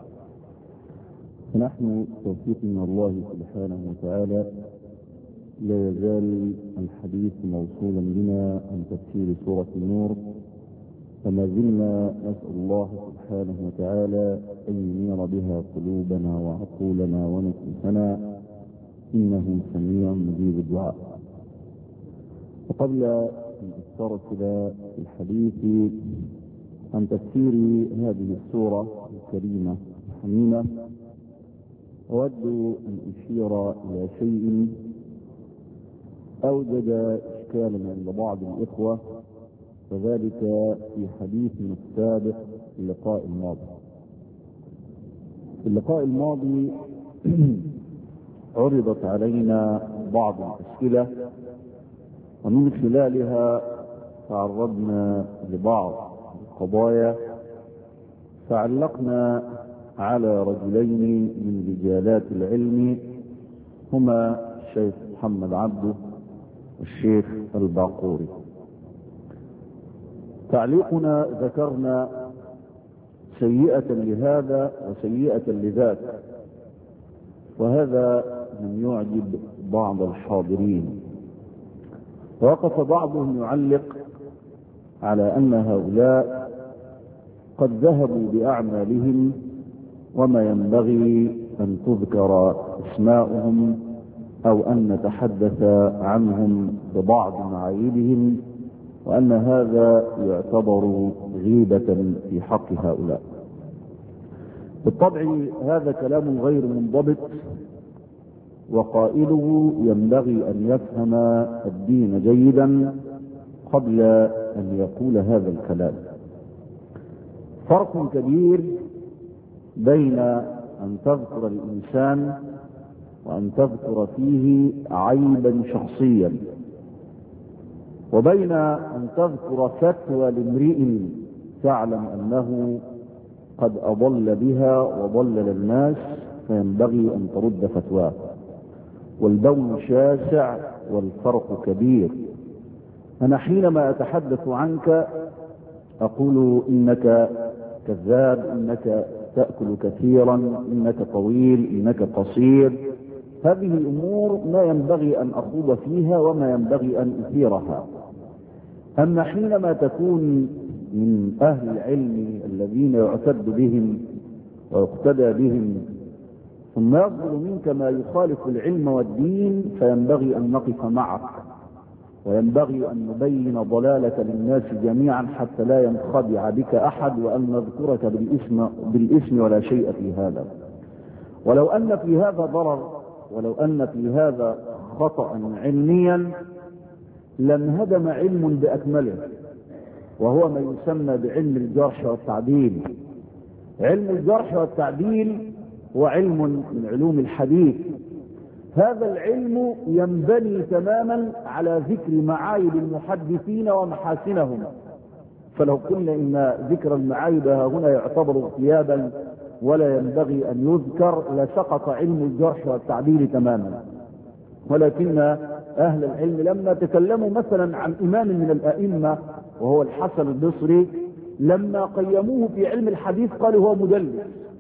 فنحن توفيق من الله سبحانه وتعالى لا يزال الحديث موصولا بنا عن تفسير سورة النور، فما زلنا نسأل الله سبحانه وتعالى أن ينير بها قلوبنا وعقولنا ونفوسنا، إنه سميع مجيب الدعاء. وقبل أن أسترسل الحديث عن تفسير هذه السورة الكريمة الحميمة، أود أن أشير إلى شيء أوجد إشكالا عند بعض الإخوة، وذلك في حديثنا السابق في اللقاء الماضي. في اللقاء الماضي عرضت علينا بعض الأسئلة، ومن خلالها تعرضنا لبعض القضايا، فعلقنا على رجلين من رجالات العلم، هما الشيخ محمد عبده والشيخ الباقوري. تعليقنا ذكرنا سيئة لهذا وسيئة لذاك، وهذا لم يعجب بعض الحاضرين، ووقف بعضهم يعلق على أن هؤلاء قد ذهبوا بأعمالهم، وما ينبغي أن تذكر اسماؤهم أو أن نتحدث عنهم ببعض معايبهم، وأن هذا يعتبر غيبة في حق هؤلاء. بالطبع هذا كلام غير منضبط، وقائله ينبغي أن يفهم الدين جيدا قبل أن يقول هذا الكلام. فرق كبير بين أن تذكر الإنسان وأن تذكر فيه عيبا شخصيا، وبين أن تذكر فتوى لامرئ تعلم أنه قد أضل بها وضلل الناس، فينبغي أن ترد فتواه. والبون شاسع والفرق كبير. أنا حينما أتحدث عنك أقول إنك كذاب، إنك تأكل كثيرا، إنك طويل، إنك قصير. هذه الأمور ما ينبغي أن أخوض فيها وما ينبغي أن أثيرها. أما حينما تكون من أهل العلم الذين يعتد بهم ويقتدى بهم، ثم يصدر منك ما يخالف العلم والدين، فينبغي أن نقف معك، وينبغي أن نبين ضلالك للناس جميعا حتى لا ينخدع بك أحد، وأن نذكرك بالاسم ولا شيء في هذا. ولو أن في هذا ضرر، ولو أن في هذا خطأ علميا، لانهدم علم بأكمله، وهو ما يسمى بعلم الجرح والتعديل. علم الجرح والتعديل هو علم من علوم الحديث. هذا العلم ينبني تماما على ذكر معايب المحدثين ومحاسنهم، فلو قلنا إن ذكر المعايب هنا يعتبر اغتيابا ولا ينبغي أن يذكر، لسقط علم الجرح والتعديل تماما. ولكن أهل العلم لما تكلموا مثلا عن إمام من الأئمة وهو الحسن البصري، لما قيموه في علم الحديث قالوا هو مدلس.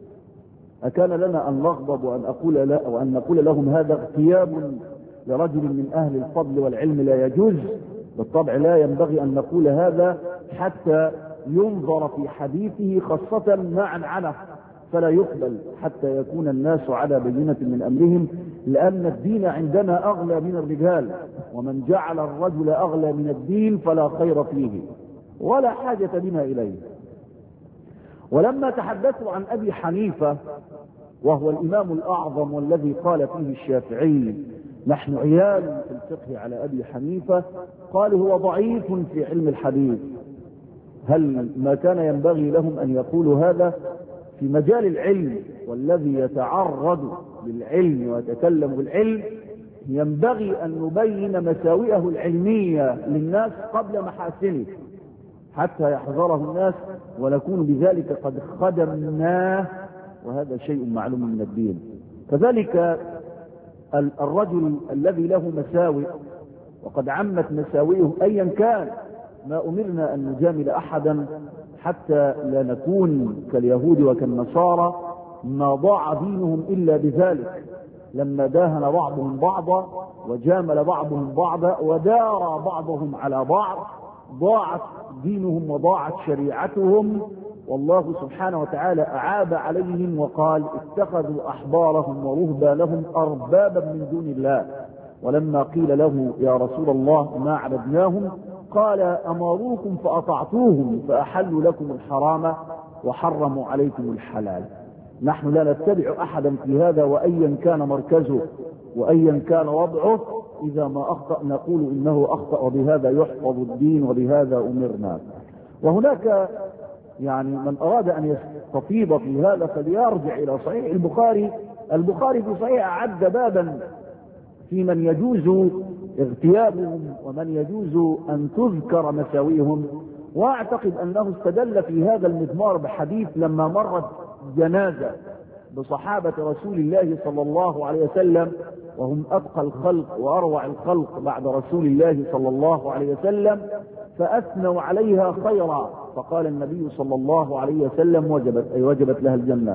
أكان لنا أن نغضب وأن نقول لهم هذا اغتياب لرجل من أهل الفضل والعلم؟ لا يجوز. بالطبع لا ينبغي أن نقول هذا حتى ينظر في حديثه، خاصة مع عنف، فلا يقبل حتى يكون الناس على بينة من أمرهم، لأن الدين عندنا أغلى من الرجال، ومن جعل الرجل أغلى من الدين فلا خير فيه ولا حاجة بنا إليه. ولما تحدثوا عن أبي حنيفة وهو الإمام الأعظم والذي قال فيه الشافعي نحن عيال في الفقه على أبي حنيفة، قالوا هو ضعيف في علم الحديث. هل ما كان ينبغي لهم أن يقولوا هذا في مجال العلم؟ والذي يتعرض للعلم ويتكلم بالعلم ينبغي أن نبين مساوئه العلمية للناس قبل محاسنه حتى يحذره الناس ونكون بذلك قد خدمناه، وهذا شيء معلوم من الدين. كذلك الرجل الذي له مساوئ وقد عمت مساوئه أيا كان، ما أمرنا أن نجامل أحدا حتى لا نكون كاليهود وكالنصارى ما ضاع دينهم إلا بذلك، لما داهن بعضهم بعضا وجامل بعضهم بعضا ودار بعضهم على بعض ضاعت دينهم وضاعت شريعتهم. والله سبحانه وتعالى أعاب عليهم وقال اتخذوا أحبارهم ورهبانهم أربابا من دون الله، ولما قيل له يا رسول الله ما عبدناهم قال أمروكم فأطعتوهم فأحلوا لكم الحرام وحرموا عليكم الحلال. نحن لا نتبع أحدا في هذا وأيا كان مركزه وأيا كان وضعه، إذا ما أخطأ نقول إنه أخطأ وبهذا يحفظ الدين وبهذا أمرنا. وهناك يعني من أراد أن يستفيض في هذا فليرجع إلى صحيح البخاري. البخاري في صحيح أعد بابا في من يجوز اغتيابهم ومن يجوز أن تذكر مساويهم، وأعتقد أنه استدل في هذا المضمار بحديث لما مرت جنازة بصحابة رسول الله صلى الله عليه وسلم وهم أتقى الخلق وأروع الخلق بعد رسول الله صلى الله عليه وسلم، فأثنوا عليها خيرا، فقال النبي صلى الله عليه وسلم وجبت، أي وجبت لها الجنة.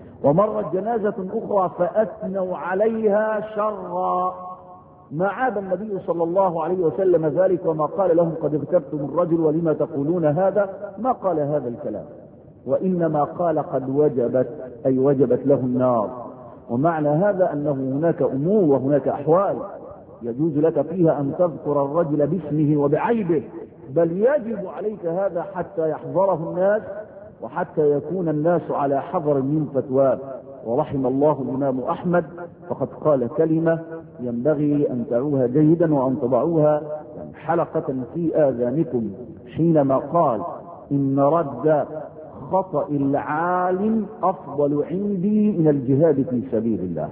ومرت جنازة أخرى فأثنوا عليها شرا، ما عاب النبي صلى الله عليه وسلم ذلك وما قال لهم قد اغتبتم الرجل ولما تقولون هذا، ما قال هذا الكلام، وإنما قال قد وجبت، أي وجبت له النار. ومعنى هذا أنه هناك أمور وهناك أحوال يجوز لك فيها أن تذكر الرجل باسمه وبعيبه، بل يجب عليك هذا حتى يحذره الناس وحتى يكون الناس على حذر من فتواه. ورحم الله الإمام أحمد فقد قال كلمة ينبغي أن تعوها جيدا وأن تضعوها حلقة في آذانكم حينما قال إن رد خطأ العالم أفضل عندي من الجهاد في سبيل الله،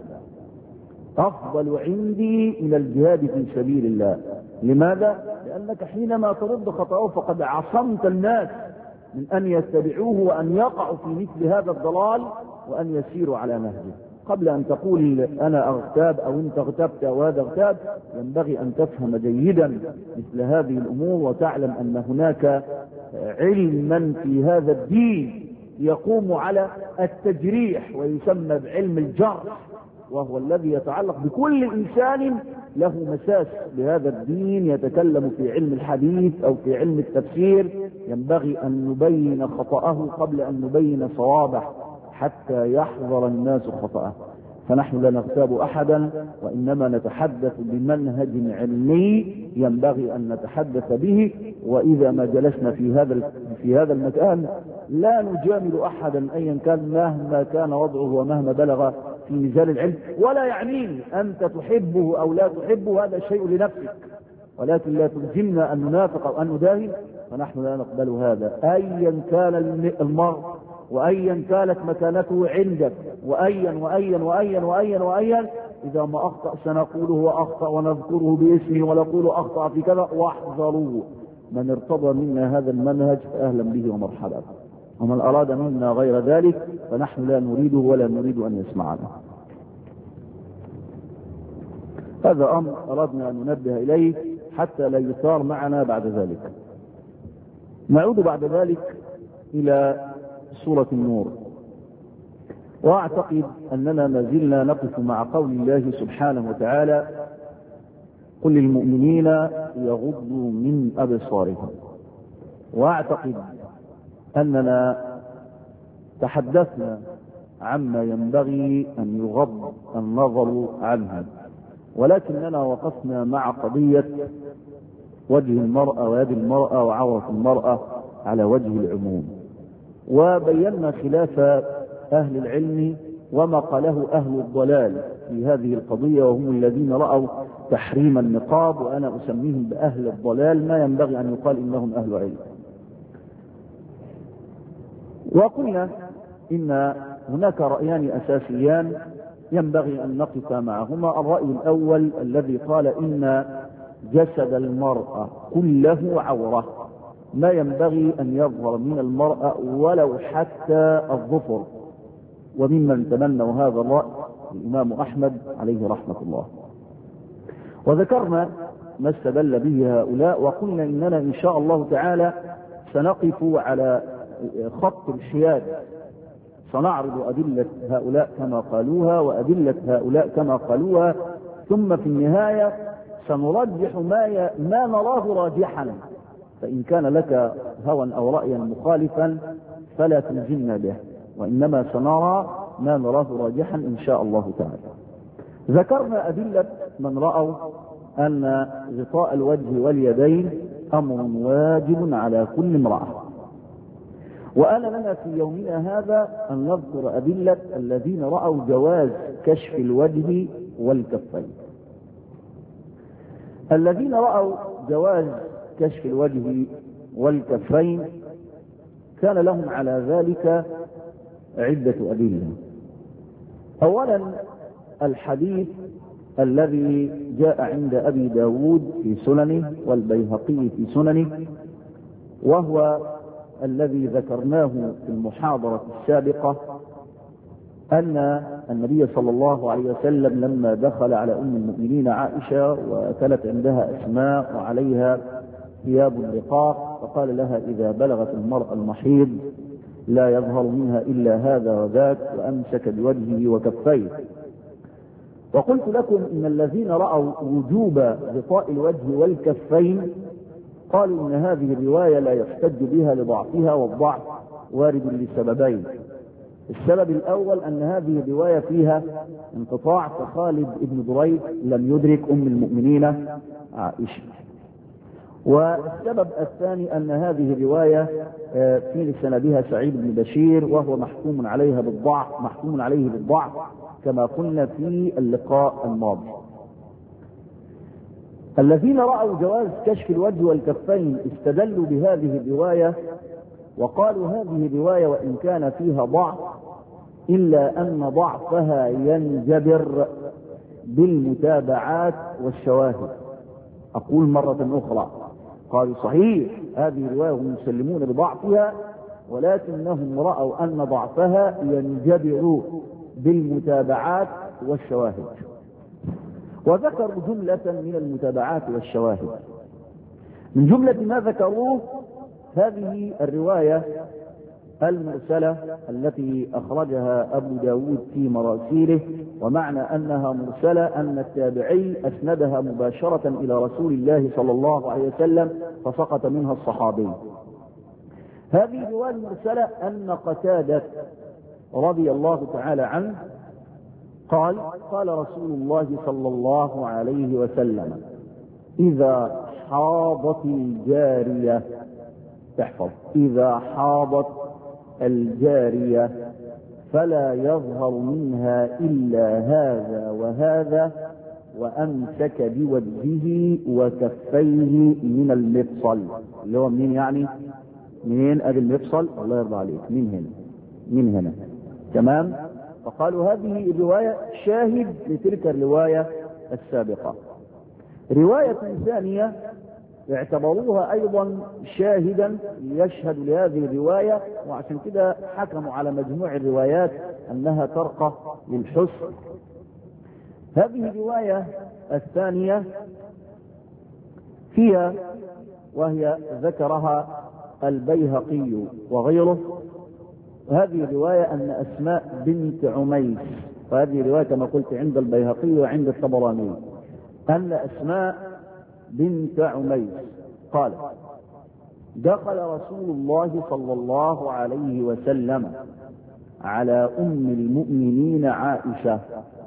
أفضل عندي من الجهاد في سبيل الله. لماذا؟ لأنك حينما ترد خطأه فقد عصمت الناس من أن يتبعوه وأن يقعوا في مثل هذا الضلال وأن يسيروا على نهجه. قبل أن تقول أنا أغتاب أو أنت اغتبت أو هذا اغتاب، ينبغي أن تفهم جيدا مثل هذه الأمور وتعلم أن هناك علما في هذا الدين يقوم على التجريح ويسمى بعلم الجرح، وهو الذي يتعلق بكل إنسان له مساس بهذا الدين يتكلم في علم الحديث أو في علم التفسير. ينبغي أن نبين خطأه قبل أن نبين صوابه حتى يحذر الناس خطأه. فنحن لا نغتاب أحدا وإنما نتحدث بمنهج علمي ينبغي أن نتحدث به. وإذا ما جلسنا في هذا المكان لا نجامل أحدا أيا كان مهما كان وضعه ومهما بلغ في ميزان العلم، ولا يعنيني أنت تحبه أو لا تحبه، هذا شيء لنفسك، ولكن لا تلزمنا أن ننافق أو أن نداهن، فنحن لا نقبل هذا أيا كان المرء وأيا كانت مكانته عندك وأيا وأيا وأيا وأيا وأيا. إذا ما أخطأ سنقوله وأخطأ ونذكره باسمه ونقول أخطأ في كذا، واحذروه. من ارتضى منا هذا المنهج فأهلا به ومرحبا، ومن أراد منا غير ذلك فنحن لا نريده ولا نريد أن يسمعنا. هذا أمر أردنا أن ننبه إليه حتى لا يثار معنا بعد ذلك. نعود بعد ذلك إلى سورة النور، وأعتقد أننا ما زلنا نقف مع قول الله سبحانه وتعالى قل للمؤمنين يغضوا من أبصارهم. وأعتقد أننا تحدثنا عما ينبغي أن يغض النظر عنه، ولكننا وقفنا مع قضية وجه المرأة ويد المرأة وعورة المرأة على وجه العموم. وبينا خلاف أهل العلم وما قاله أهل الضلال في هذه القضية، وهم الذين رأوا تحريم النقاب، وأنا أسميهم بأهل الضلال، ما ينبغي أن يقال إنهم أهل علم. وقلنا إن هناك رأيان أساسيان ينبغي أن نقف معهما. الرأي الأول الذي قال إن جسد المرأة كله عورة، ما ينبغي أن يظهر من المرأة ولو حتى الظفر، وممن تبنوا هذا الرأي الإمام أحمد عليه رحمة الله. وذكرنا ما استدل به هؤلاء، وقلنا إننا إن شاء الله تعالى سنقف على خط الحياد، سنعرض أدلة هؤلاء كما قالوها وأدلة هؤلاء كما قالوها، ثم في النهاية سنرجح ما نراه راجحا، فإن كان لك هوى أو رأيا مخالفا فلا تلزمنا به، وإنما سنرى ما نراه راجحا إن شاء الله تعالى. ذكرنا أدلة من رأوا أن غطاء الوجه واليدين أمر واجب على كل امرأة، وآن لنا في يومنا هذا أن نذكر أدلة الذين رأوا جواز كشف الوجه والكفين. الذين رأوا جواز كشف الوجه والكفين كان لهم على ذلك عدة أدلة. أولا الحديث الذي جاء عند أبي داود في سننه والبيهقي في سننه، وهو الذي ذكرناه في المحاضرة السابقة، أن النبي صلى الله عليه وسلم لما دخل على أم المؤمنين عائشة وكانت عندها أسماء وعليها ثياب رقاق، فقال لها إذا بلغت المرأة المحيض لا يظهر منها إلا هذا وذاك، وأمسك بوجهه وكفيه. وقلت لكم إن الذين رأوا وجوب غطاء الوجه والكفين قالوا إن هذه الرواية لا يحتج بها لضعفها، والضعف وارد لسببين. السبب الأول أن هذه الرواية فيها انقطاع، فخالد بن دريد لم يدرك أم المؤمنين عائشة. والسبب الثاني أن هذه الرواية في سندها سعيد بن بشير، وهو محكوم عليه بالضعف كما قلنا في اللقاء الماضي. الذين رأوا جواز كشف الوجه والكفين استدلوا بهذه الرواية وقالوا هذه الرواية وإن كان فيها ضعف إلا أن ضعفها ينجبر بالمتابعات والشواهد. أقول مرة أخرى، قالوا صحيح هذه الرواية هم يسلمون بضعفها، ولكنهم رأوا أن ضعفها ينجبر بالمتابعات والشواهد. وذكروا جملة من المتابعات والشواهد. من جملة ما ذكروه هذه الرواية المرسلة التي أخرجها أبو داود في مراسيله، ومعنى أنها مرسلة أن التابعي أسندها مباشرة إلى رسول الله صلى الله عليه وسلم فسقط منها الصحابي. هذه الرواية المرسلة أن قتادة رضي الله تعالى عنه قال رسول الله صلى الله عليه وسلم إذا حاضت الجارية، تحفظ، إذا حاضت الجارية فلا يظهر منها إلا هذا وهذا، وأمسك بوجهه وكفيه من المفصل. اللي هو منين يعني؟ منين أدي المفصل؟ الله يرضى عليك، من هنا تمام. فقالوا هذه الرواية شاهد لتلك الرواية السابقة. رواية ثانية اعتبروها أيضا شاهدا يشهد لهذه الرواية، وعشان كده حكموا على مجموع الروايات أنها ترقى للحسن. هذه الرواية الثانية فيها، وهي ذكرها البيهقي وغيره، هذه الرواية أن أسماء بنت عميس، وهذه الرواية كما قلت عند البيهقي وعند الطبراني، أن أسماء بنت عميس قال دخل رسول الله صلى الله عليه وسلم على أم المؤمنين عائشة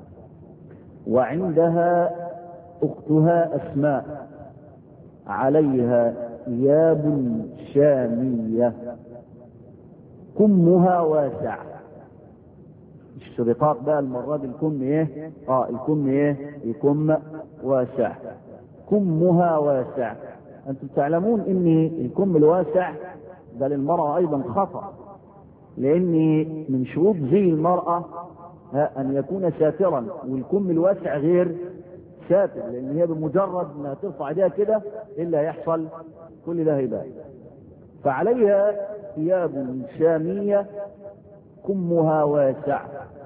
وعندها أختها أسماء عليها ثياب شامية، كمها واسع. الشريطات بقى المرة دي الكم ايه؟ الكم ايه؟ الكم واسع. كمها واسع. انتم تعلمون ان الكم الواسع ده للمرأة ايضا خطأ، لان من شروط زي المرأة ان يكون ساترا، والكم الواسع غير ساتر، لان هي بمجرد ما ترفع ايديها كده الا يحصل كل ده هيبان. فعليها ثياب شامية كمها واسع.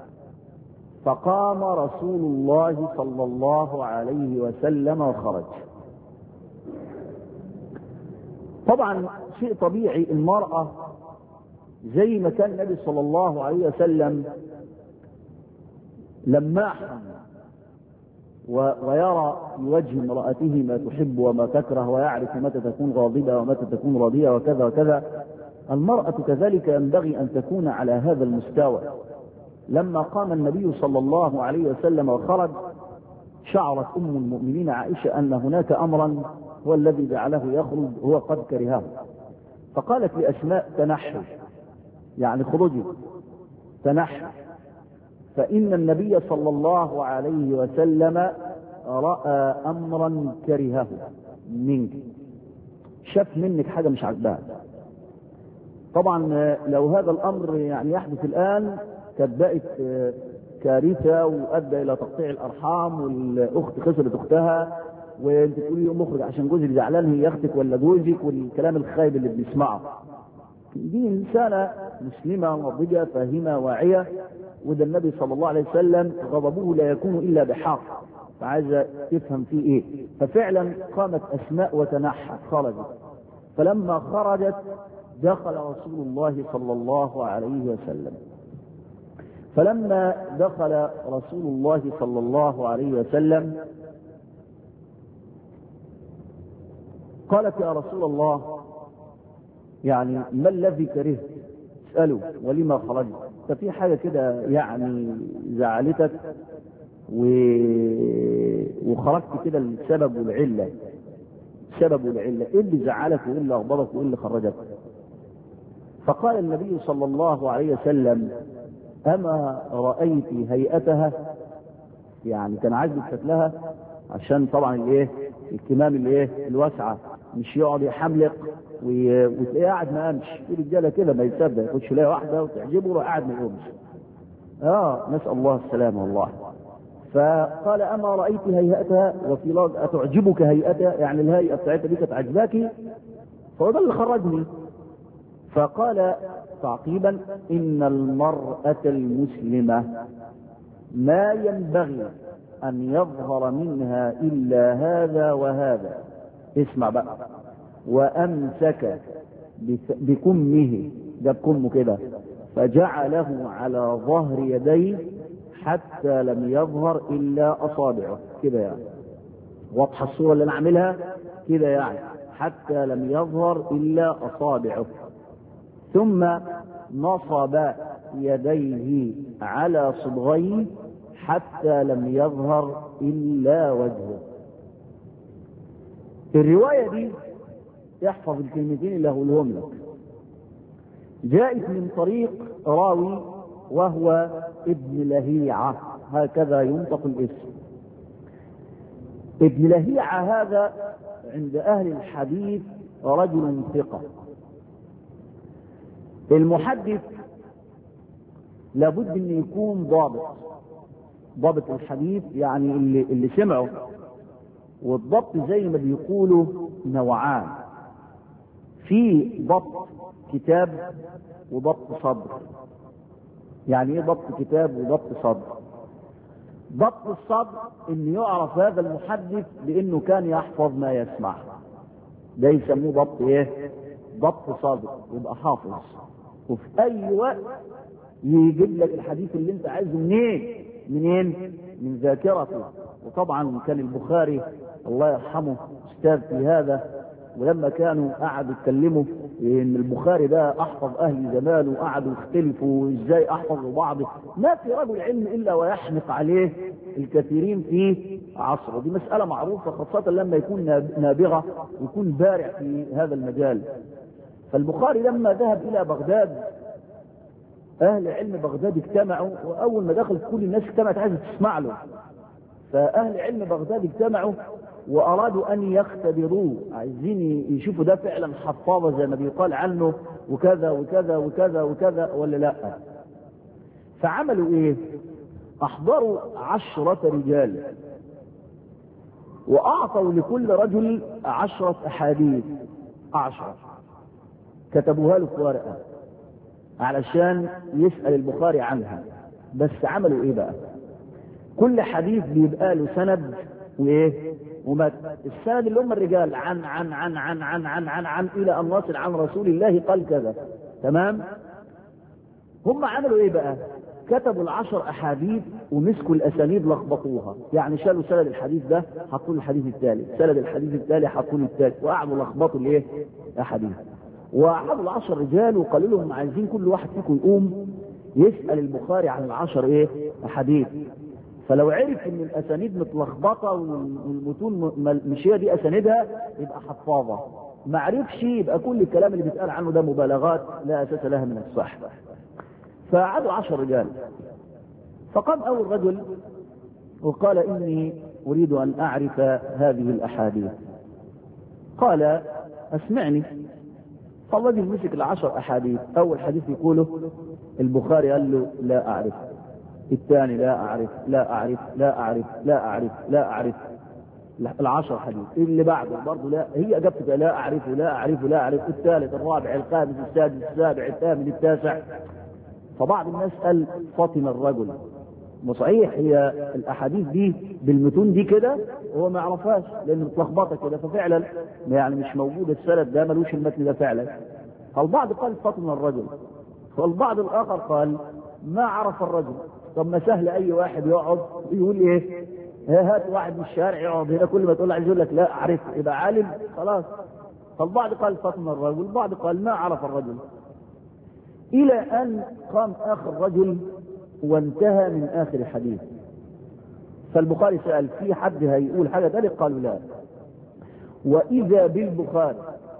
فقام رسول الله صلى الله عليه وسلم وخرج. طبعا شيء طبيعي، المرأة زي ما كان النبي صلى الله عليه وسلم لماحا ويرى بوجه امرأته ما تحب وما تكره، ويعرف متى تكون غاضبة ومتى تكون راضية وكذا وكذا، المرأة كذلك ينبغي أن تكون على هذا المستوى. لما قام النبي صلى الله عليه وسلم وخرج، شعرت أم المؤمنين عائشة أن هناك أمرا هو الذي جعله يخرج، هو قد كرهه. فقالت لأسماء: تنحي، يعني خرجي، تنحي، فإن النبي صلى الله عليه وسلم رأى أمرا كرهه منك، شاف منك حاجة مش عجباه. طبعا لو هذا الأمر يعني يحدث الآن كانت بقت كارثة وأدى إلى تقطيع الأرحام، والأخت خسرت أختها، وأنت تقولي يوم مخرج عشان جوزك زعلان، هي أختك ولا جوزك، والكلام الخايب اللي بنسمعه. دي إنسانة مسلمة ناضجة فاهمة واعية، وده النبي صلى الله عليه وسلم غضبه لا يكون إلا بحق، فعايزة تفهم فيه إيه. ففعلا قامت أسماء وتنحت، خرجت. فلما خرجت دخل رسول الله صلى الله عليه وسلم. فلما دخل رسول الله صلى الله عليه وسلم قالت: يا رسول الله، يعني ما الذي كرهت؟ اسأله ولما خرجت؟ ففي حاجة كده يعني زعلتك وخرجت كده السبب والعلة. السبب والعلة ايه اللي زعلك وايه اللي اغضبك وايه اللي خرجك؟ فقال النبي صلى الله عليه وسلم: أما رأيت هيئتها؟ يعني كان عاجبك شكلها، عشان طبعا الايه الكمام الايه الواسعه، مش يقعد يحملق وتلاقيه قاعد ما قامش. في رجاله كده ما يصدق يخش يلاقي واحده وتعجبه وراح قاعد ما يقومش. نسال الله السلامه والله. فقال: اما رايت هيئتها؟ وفي لفظ: اتعجبك هيئتها؟ يعني الهيئه بتاعتها دي كانت عجباكي؟ فهو ده اللي خرجني. فقال تعقيبا: ان المراه المسلمه ما ينبغي أن يظهر منها إلا هذا وهذا. اسمع بقى: وأمسك بكمه، جاب كمه كده فجعله على ظهر يديه حتى لم يظهر إلا أصابعه، كده يعني. واضحة الصورة اللي أنا أعملها كده يعني، حتى لم يظهر إلا أصابعه. ثم نصب يديه على صدغيه حتى لم يظهر إلا وجهه. الرواية دي احفظ الكلمتين اللي هقولهم لك. جاءت من طريق راوي وهو ابن لهيعة، هكذا ينطق الاسم. ابن لهيعة هذا عند أهل الحديث رجل ثقة. المحدث لابد أن يكون ضابط الحديث، يعني اللي سمعه. والضبط زي ما بيقولوا نوعان: في ضبط كتاب وضبط صدر. يعني ايه ضبط كتاب وضبط صدر؟ ضبط الصدر ان يعرف هذا المحدث بانه كان يحفظ ما يسمع، ده يسموه ضبط ايه؟ ضبط صدر، يبقى حافظ وفي اي وقت يجيب لك الحديث اللي انت عايزه منين؟ من ذاكرته. وطبعا كان البخاري الله يرحمه استاذ في هذا، ولما كانوا قعدوا يتكلموا ان البخاري ده احفظ اهل زمانه، وقعدوا يختلفوا ازاي احفظوا بعض، ما في رجل علم الا ويحنق عليه الكثيرين في عصره. دي مسألة معروفة، خاصة لما يكون نابغة ويكون بارع في هذا المجال. فالبخاري لما ذهب الى بغداد أهل علم بغداد اجتمعوا، وأول ما دخل كل الناس اجتمعت عايزة تسمع له. فأهل علم بغداد اجتمعوا وأرادوا أن يختبروه، عايزين يشوفوا ده فعلا حفاظة زي ما بيقال عنه وكذا وكذا وكذا وكذا ولا لا. فعملوا إيه؟ أحضروا 10 رجال وأعطوا لكل رجل 10 أحاديث، 10 كتبوها له في ورقة علشان يسأل البخاري عنها. بس عملوا إيه بقى؟ كل حديث بيبقى له سند وايه ومتن. السند اللي هم الرجال عن عن عن عن عن عن عن عن الى ان نصل عن رسول الله قال كذا. تمام. هم عملوا ايه بقى؟ كتبوا 10 احاديث ومسكوا الاسانيد لخبطوها، يعني شالوا سند الحديث ده حطوا له الحديث الثالث، سند الحديث الثالث حطوا له الثالث، وقعدوا لخبطوا الايه احاديث. وقعدوا 10 رجال وقالوا لهم عايزين كل واحد فيكم يقوم يسال البخاري عن 10 ايه احاديث. فلو عرف ان الاسانيد متلخبطه والمتون مش هي دي اسانيدها يبقى حفاظه، ما عرفش يبقى كل الكلام اللي بيتقال عنه ده مبالغات لا اساس لها من الصحه. فقعدوا 10 رجال. فقام اول رجل وقال اني اريد ان اعرف هذه الاحاديث. قال اسمعني. فالرجل مسك 10 احاديث. اول حديث يقوله البخاري قال له لا اعرف، الثاني لا اعرف لا اعرف لا اعرف لا اعرف لا اعرف، 10 حديث. اللي بعده برضه لا، هي اجابته لا اعرف لا اعرف لا اعرف، الثالث الرابع الخامس السادس السابع الثامن التاسع. فبعض الناس قال فطن الرجل، وصحيح هي الاحاديث دي بالمتون دي كده وهو ما يعرفهاش لان متلخبطه كده، ففعلا يعني مش موجود السند ده ملوش المتن ده فعلا. فالبعض قال فطن الرجل، والبعض الاخر قال ما عرف الرجل. طب ما سهل اي واحد يقعد يقول ايه هات واحد من الشارع يقعد هنا كل ما تقول عايز يقول لك لا اعرف يبقى عالم خلاص. فالبعض قال فطن الرجل، البعض قال ما عرف الرجل. الى ان قام اخر رجل وانتهى من اخر الحديث. فالبخاري سأل في حد هيقول حاجة ذلك؟ قالوا لا. واذا بالبخاري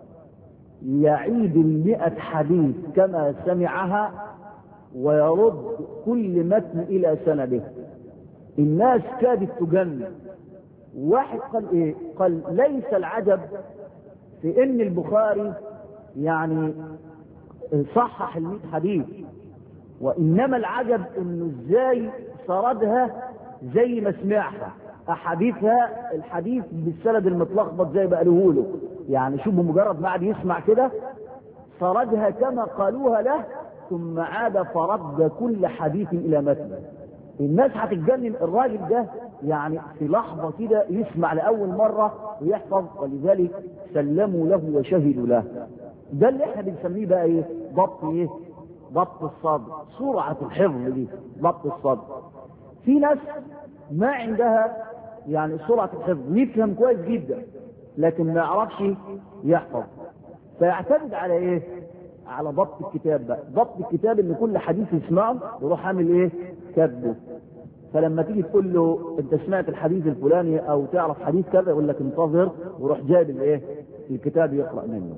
يعيد 100 حديث كما سمعها ويرد كل متن الى سنده. الناس كادت تجنن. واحد قال ايه؟ قال ليس العجب في ان البخاري يعني صحح 100 حديث، وانما العجب انه ازاي سردها زي ما سمعها، احاديثها الحديث بالسند المتلخبط زي ما قالوه له. يعني شوف بمجرد ما عاد يسمع كده سردها كما قالوها له، ثم عاد فرد كل حديث الى متن. الناس هتتجنن. الراجل ده يعني في لحظة كده يسمع لأول مرة ويحفظ، ولذلك سلموا له وشهدوا له. ده اللي احنا بنسميه بقى ايه؟ ضبط ايه؟ ضبط الصدر، سرعة الحفظ دي ضبط الصدر. في ناس ما عندها يعني سرعة الحفظ، يفهم كويس جدا لكن ما يعرفش يحفظ، فيعتمد على ايه؟ على ضبط الكتاب بقى. ضبط الكتاب ان كل حديث يسمعه يروح عامل ايه؟ كتبه. فلما تيجي تقول له انت سمعت الحديث الفلاني او تعرف حديث كذا يقول لك انتظر، وروح جايب الايه؟ الكتاب يقرأ منه.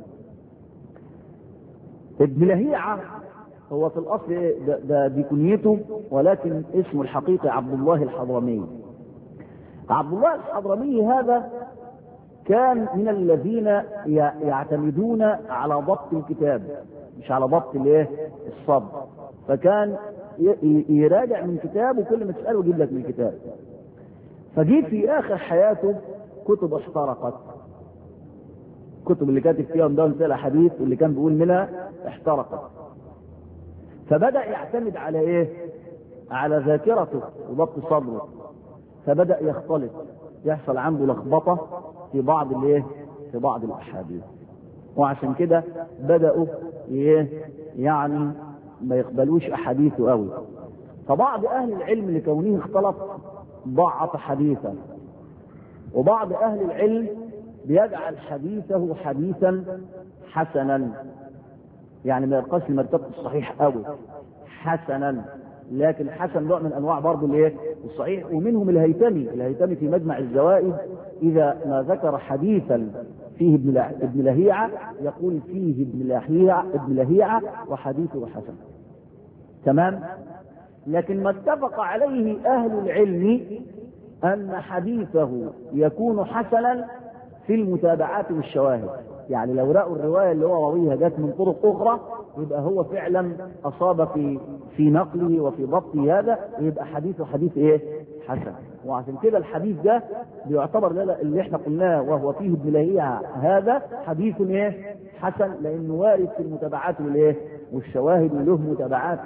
ابن لهيعة هو في الاصل ايه؟ ده دي كنيته، ولكن اسمه الحقيقي عبد الله الحضرمي. عبد الله الحضرمي هذا كان من الذين يعتمدون على ضبط الكتاب مش على ضبط الايه؟ الصبر. فكان يراجع من كتاب وكل ما تسأله يجيب لك من الكتاب. فجي في اخر حياته كتب احترقت، كتب اللي كاتب فيها ده مثل حديث واللي كان بيقول منها احترقت. فبدأ يعتمد على ايه؟ على ذاكرته وضبط صدره. فبدأ يختلط، يحصل عنده لخبطة في بعض الايه؟ في بعض الاحاديث. وعشان كده بدأوا ايه؟ يعني ما يقبلوش احاديثه قوي. فبعض اهل العلم لكونه اختلط ضعف حديثا، وبعض اهل العلم بيجعل حديثه حديثا حسنا، يعني ما يرقاش لمرتبة الصحيح قوي، حسنا. لكن حسن نوع من انواع برضه الايه؟ الصحيح. ومنهم الهيثمي في مجمع الزوائد اذا ما ذكر حديثا فيه ابن لهيعة يقول فيه ابن لهيعة وحديثه حسن. تمام. لكن ما اتفق عليه أهل العلم أن حديثه يكون حسنا في المتابعات والشواهد. يعني لو رأوا الرواية اللي هو رويها جت من طرق أخرى يبقى هو فعلا أصاب في نقله وفي ضبطه، هذا يبقى حديثه حديث إيه؟ حسن. وعشان كده الحديث ده بيعتبر اللي احنا قلناه وهو فيه ابن لهيعة هذا حديث إيه؟ حسن، لأنه وارد في المتابعات والإيه؟ والشواهد، وله متابعات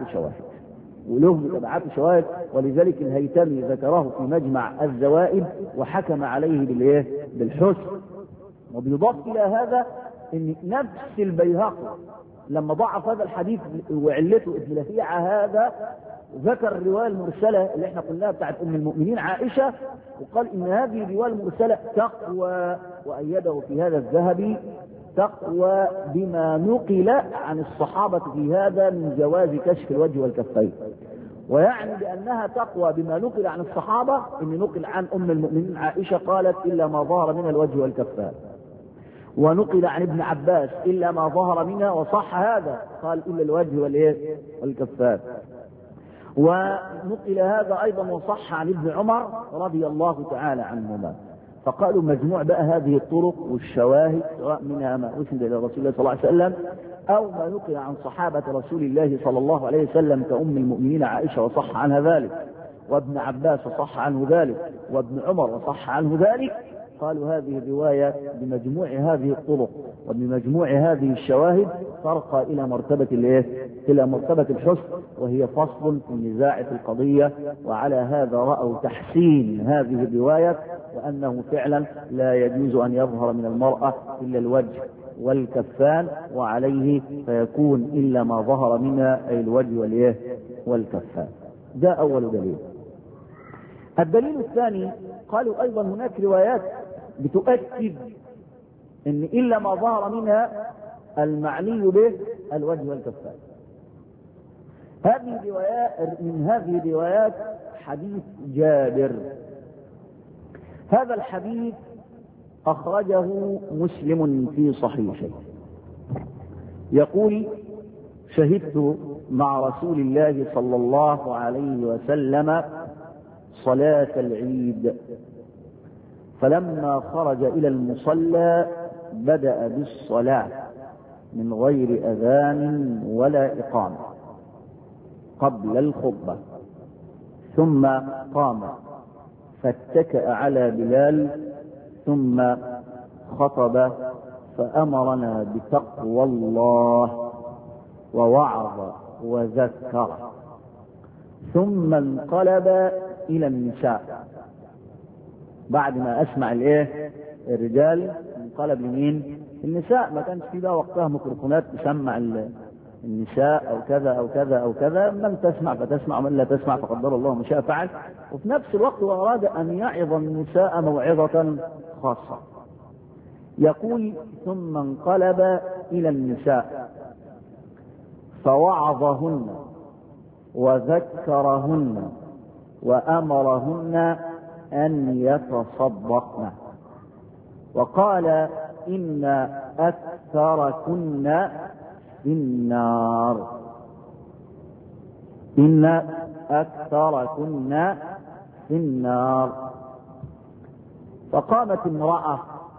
وشواهد ولذلك الهيثمي ذكره في مجمع الزوائد وحكم عليه بالإيه؟ بالحسن. وبيضاف إلى هذا ان نفس البيهقي لما ضعف هذا الحديث وعلته ابن لهيعة هذا ذكر الرواية المرسلة اللي احنا قلناها بتاعت ام المؤمنين عائشة، وقال ان هذه الرواية المرسلة تقوى، وأيده في هذا الذهبي تقوى بما نقل عن الصحابة في هذا من جواز كشف الوجه والكفين. ويعني بأنها تقوى بما نقل عن الصحابة ان نقل عن ام المؤمنين عائشة قالت إلا ما ظهر من الوجه والكفين، ونقل عن ابن عباس إلا ما ظهر منها وصح هذا قال إلا الوجه والكفين، ونقل هذا أيضا وصح عن ابن عمر رضي الله تعالى عنهما. فقالوا مجموع بقى هذه الطرق والشواهد سواء منها ما أسند إلى رسول الله صلى الله عليه وسلم أو ما نقل عن صحابة رسول الله صلى الله عليه وسلم كأم المؤمنين عائشة وصح عنها ذلك، وابن عباس وصح عنه ذلك، وابن عمر وصح عنه ذلك، قالوا هذه الرواية بمجموع هذه الطرق وبمجموع هذه الشواهد ترقى إلى مرتبة إلى مرتبة الحسن، وهي فصل في نزاع في القضية. وعلى هذا رأوا تحسين هذه الرواية، وأنه فعلا لا يجوز أن يظهر من المرأة إلا الوجه والكفان، وعليه فيكون إلا ما ظهر منها أي الوجه والكفان. ده أول دليل. الدليل الثاني قالوا أيضا هناك روايات بتؤكد ان الا ما ظهر منها المعني به الوجه والكفان. هذه الروايات من هذه الروايات حديث جابر. هذا الحديث اخرجه مسلم في صحيحه، يقول شهدت مع رسول الله صلى الله عليه وسلم صلاة العيد، فلما خرج إلى المصلى بدأ بالصلاة من غير أذان ولا إقامة قبل الخطبة، ثم قام فاتكأ على بلال ثم خطب فأمرنا بتقوى الله ووعظ وذكر، ثم انقلب إلى النساء. بعد ما اسمع الرجال انقلب لمين؟ النساء. ما كانش في بقى وقتها ميكروفونات تسمع النساء او كذا او كذا او كذا، من تسمع فتسمع ومن لا تسمع فقدر الله ما شاء فعل. وفي نفس الوقت واراد ان يعظ النساء موعظة خاصة. يقول ثم انقلب الى النساء فوعظهن وذكرهن وامرهن أن يتصدقن، وقال إن أكثركن في النار، إن أكثركن في النار. فقامت امرأة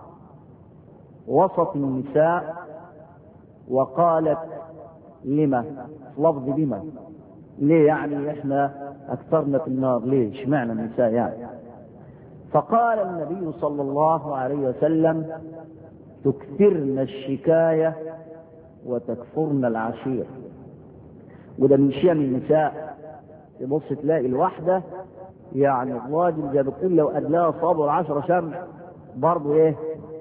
وسط النساء وقالت لما؟ لفظ بما؟ ليه يعني احنا أكثرنا في النار؟ ليه؟ اشمعنى النساء يعني؟ فقال النبي صلى الله عليه وسلم تكثرن الشكاية وتكفرن العشير. وده من شيم النساء. تبص تلاقي الواحدة يعني الراجل جاب قلة وأدلاها صابر 10 شمع برضه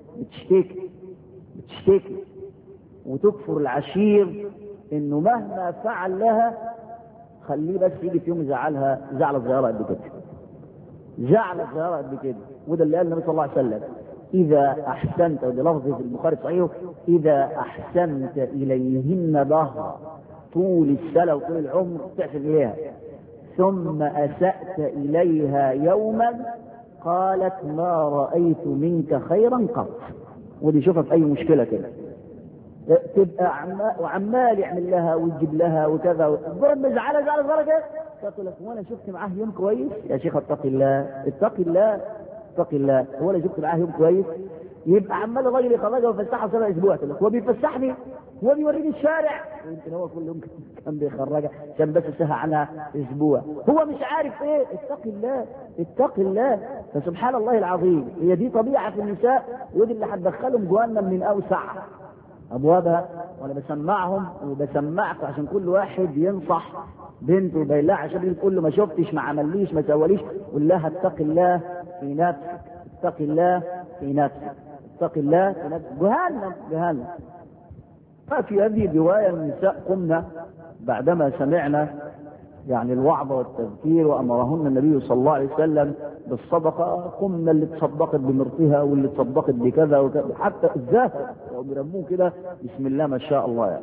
بتشتكي وتكفر العشير، انه مهما فعل لها خليه بس يجي في يوم يزعلها زعلة صغيرة قد كده، زعلة صغيرة قد كده. وده اللي قال النبي صلى الله عليه وسلم إذا أحسنت، وده لفظ في البخاري صحيح، إذا أحسنت إليهن ظهر طول السنة وطول العمر تحسن إليها، ثم أسأت إليها يوما قالت ما رأيت منك خيرا قط. ودي شوفها في أي مشكلة كده، تبقى وعمال يعمل لها ويجيب لها وكذا مزعله زعل درجه تقول لك وانا شفت معاه يوم كويس يا شيخ اتق الله اتق الله اتق الله. هو انا شفت معاه يوم كويس يبقى عمال الراجل يخرجها ويفسحها 7 اسبوع هو بيفسحني هو بيوريني الشارع يمكن هو كل يوم كان بيخرجها عشان بس سهى عنها اسبوع هو مش عارف ايه. اتق الله اتق الله. فسبحان الله العظيم هي دي طبيعه في النساء ودي اللي هتدخلهم جهنم من اوسع ابوابها. وانا بسمعهم وبسمعك عشان كل واحد ينصح بنته ويبين لها عشان تقول له ما شفتش ما عمليش ما سواليش قول لها اتق الله في نفسك اتق الله في نفسك اتق الله في نفسك. جهنم جهنم. ففي هذه الروايه النساء قمنا بعدما سمعنا يعني الوعظ والتذكير وامرهن النبي صلى الله عليه وسلم بالصدقه قمنا اللي تصدقت بمرتها واللي تصدقت بكذا وكذا حتى الزاهد وبيرموه كده بسم الله ما شاء الله يعني.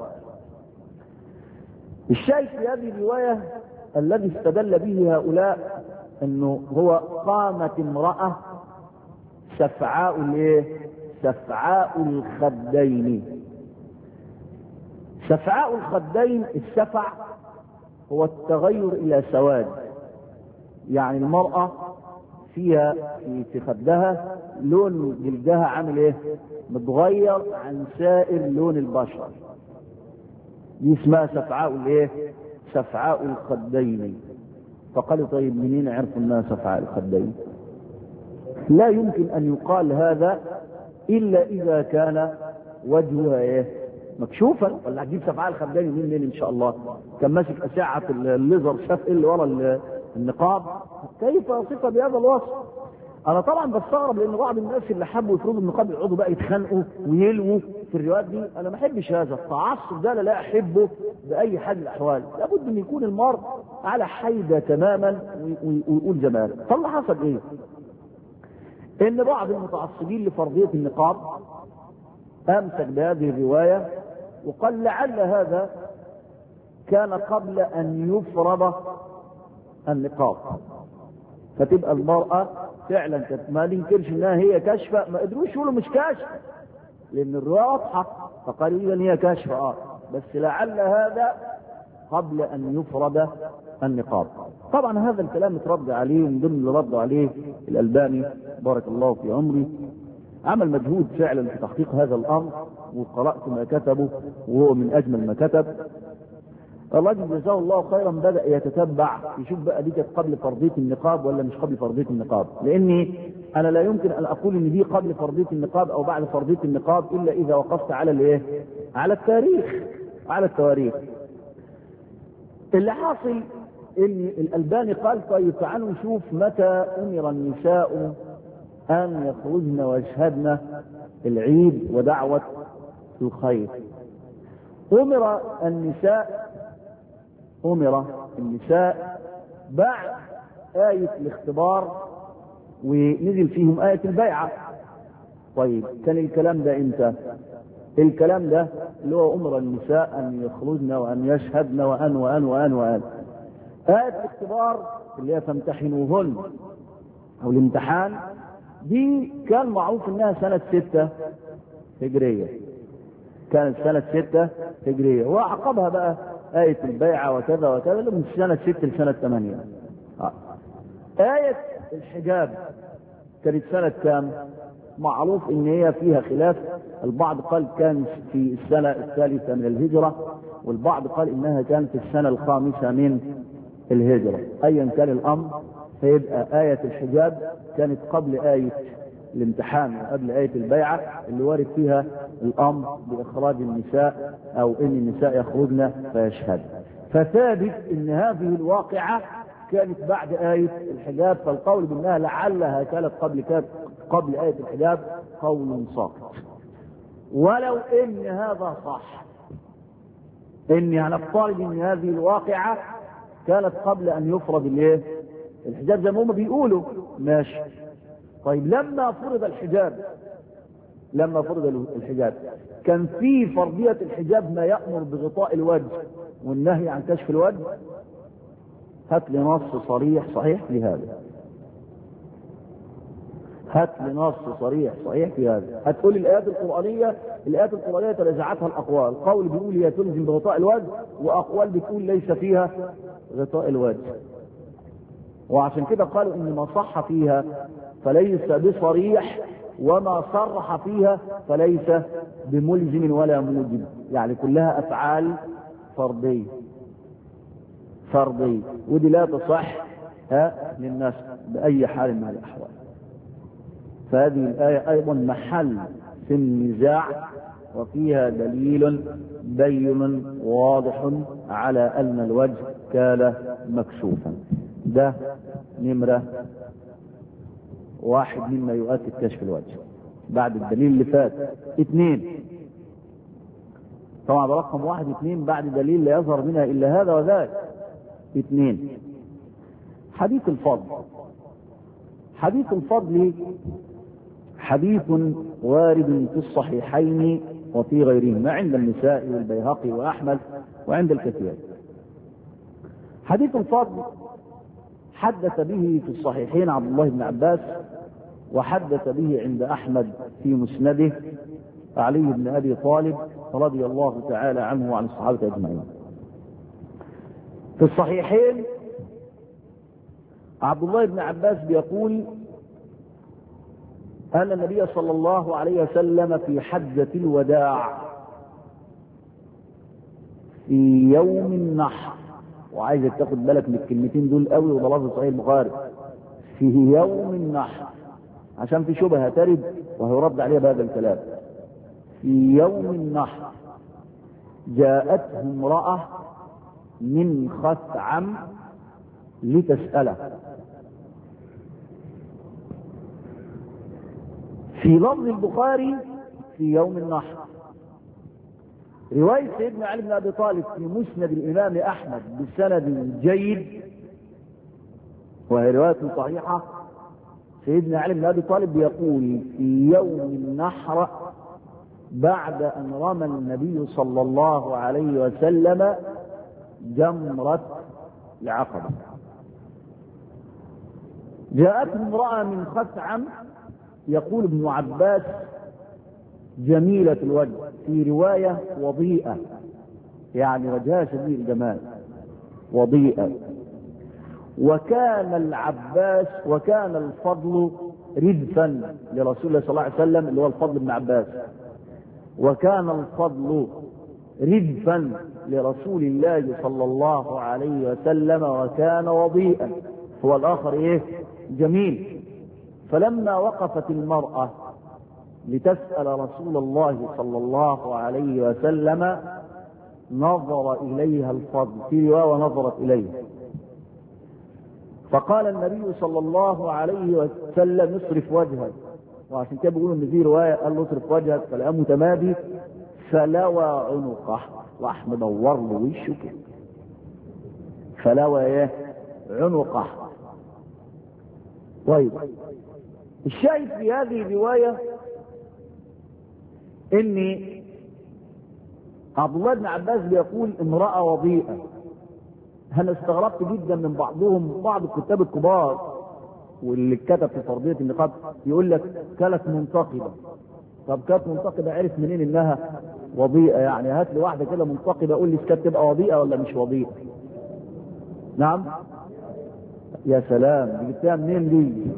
الشيء في هذه الروايه الذي استدل به هؤلاء انه هو قامت امراه سفعاء الايه؟ سفعاء الخدين. سفعاء الخدين السفع هو التغير الى سواد يعني المرأة فيها في خدها لون جلدها عامل ايه؟ متغير عن سائر لون البشر. دي اسمها سفعاء الايه؟ سفعاء الخدين. فقالوا طيب منين عرفوا انها سفعاء الخدين؟ لا يمكن ان يقال هذا الا اذا كان وجهها ايه؟ مكشوفا. ولا هتجيب سفعاء الخدين منين ان شاء الله؟ كان ماسك اشعه الليزر شاف ايه اللي ورا النقاب كيف يصف بهذا الوصف؟ انا طبعا بستغرب لان بعض الناس اللي حبوا يفرضوا النقاب يقعدوا بقى يتخانقوا ويلووا في الروايات دي. انا ما احبش هذا التعصب ده لا احبه باي حال من الاحوال. لابد ان يكون المرء على حيده تماما ويقول زمان. فاللي حصل ايه؟ ان بعض المتعصبين لفرضيه النقاب امسك بهذه الروايه وقال لعل هذا كان قبل ان يفرض النقاب فتبقى المرأة فعلا ما ننكرش انها هي كاشفة. ما قدروش يقولوا مش كاشفة لان الرواية واضحة فقالوا اذا هي كاشفة بس لعل هذا قبل ان يفرض النقاب. طبعا هذا الكلام اترد عليه من ضمن اللي رد عليه الألباني بارك الله في عمري. عمل مجهود فعلا في تحقيق هذا الامر وقرأت ما كتبه وهو من اجمل ما كتب. الراجل جزاه الله خيرا بدأ يتتبع يشوف بقى دي كانت قبل فرضية النقاب ولا مش قبل فرضية النقاب. لاني انا لا يمكن ان اقول ان دي قبل فرضية النقاب او بعد فرضية النقاب الا اذا وقفت على الايه؟ على التاريخ على التواريخ. اللي حاصل ان الألباني قال طيب تعالوا نشوف متى امر النساء ان يخرجن ويشهدن العيد ودعوة الخير. امر النساء بعد آية الاختبار ونزل فيهم آية البيعة. طيب كان الكلام ده امتى؟ الكلام ده اللي هو امر النساء ان يخرجن وان يشهدن وان آية الاختبار اللي هي فامتحنوهن او الامتحان دي كان معروف انها سنة 6 هجرية. كانت سنة 6 هجرية وعقبها بقى آية البيعة وكذا وكذا من سنة 6 لسنة 8. آية الحجاب كانت سنة كام؟ معروف ان هي فيها خلاف. البعض قال كان في السنة 3 من الهجرة والبعض قال انها كانت في السنة 5 من الهجرة. ايا كان الامر فيبقى آية الحجاب كانت قبل آية الامتحان وقبل آية البيعة اللي وارد فيها الامر باخراج النساء او ان النساء يخرجن فيشهد. فثابت ان هذه الواقعة كانت بعد آية الحجاب. فالقول بانها لعلها كانت قبل آية الحجاب قول ساقط. ولو ان هذا صح اني هنفترض ان هذه الواقعة كانت قبل ان يفرض الايه؟ الحجاب زي ما هم بيقولوا ماشي. طيب لما فرض الحجاب كان في فرضية الحجاب ما يأمر بغطاء الوجه والنهي عن كشف الوجه؟ هات لي نص صريح صحيح لهذا. هات لي نص صريح صحيح في هذا. هتقول الآيات القرآنية تنازعتها الأقوال، قول بيقول هي تلزم بغطاء الوجه، وأقوال بتقول ليس فيها غطاء الوجه. وعشان كده قالوا إن ما صح فيها فليس بصريح، وما صرح فيها فليس بملزم ولا موجب، يعني كلها أفعال فردية ودي لا تصح للناس بأي حال من الأحوال. فهذه الآية أيضا محل في النزاع، وفيها دليل بين واضح على أن الوجه كان مكشوفا. ده نمرة واحد مما يؤكد كشف الوجه بعد الدليل اللي فات. 2 طبعا رقم 1 2 بعد دليل لا يظهر منها إلا هذا وذاك. 2 حديث الفضل. حديث الفضل حديث وارد في الصحيحين وفي غيرهما، عند النسائي والبيهقي وأحمد وعند الكثير. حديث الفضل حدث به في الصحيحين عبد الله بن عباس، وحدث به عند أحمد في مسنده علي بن أبي طالب رضي الله تعالى عنه وعن الصحابة أجمعين. في الصحيحين عبد الله بن عباس بيقول أن النبي صلى الله عليه وسلم في حجة الوداع في يوم النحر، وعايزك تاخد بالك من الكلمتين دول قوي، وده لفظ صحيح البخاري، في يوم النحر، عشان في شبهة ترد وهيرد عليها بهذا الكلام. في يوم النحر جاءته امرأة من خثعم لتسأله. في لفظ البخاري في يوم النحر. رواية سيدنا علي بن أبي طالب في مسند الإمام أحمد بسند جيد، وهي رواية صحيحة. سيدنا علي بن أبي طالب يقول في يوم النحر بعد أن رمى النبي صلى الله عليه وسلم جمرة العقبة، جاءته امرأة من خثعم، يقول ابن عباس جميلة الوجه، في رواية وضيئة، يعني وجهها شديد الجمال، وضيئة. وكان العباس وكان الفضل ردفا لرسول الله صلى الله عليه وسلم، اللي هو الفضل بن عباس، وكان الفضل ردفا لرسول الله صلى الله عليه وسلم، وكان وضيئا. هو الآخر جميل. فلما وقفت المرأة لتسأل رسول الله صلى الله عليه وسلم نظر إليها الفضل، في رواية ونظرت إليه، فقال النبي صلى الله عليه وسلم اصرف وجهك. وعشان كده بيقولوا ان في روايه قال له اصرف وجهك، فلقاه متمادي فلوى عنقه، راح مدور له وشه كده، فلوى عنقه. طيب الشاهد في هذه الروايه ان عبد الله بن عباس بيقول امراه وضيئه. انا استغربت جدا من بعض الكتاب الكبار واللي كتب في فرضيه النقاب، يقول لك كانت منتقبه. طب كانت منتقبه عرف منين انها وضيئه؟ يعني هات لي واحده كده منتقبه قول لي كانت تبقى وضيئه ولا مش وضيئه. نعم يا سلام، دي جبتها منين دي؟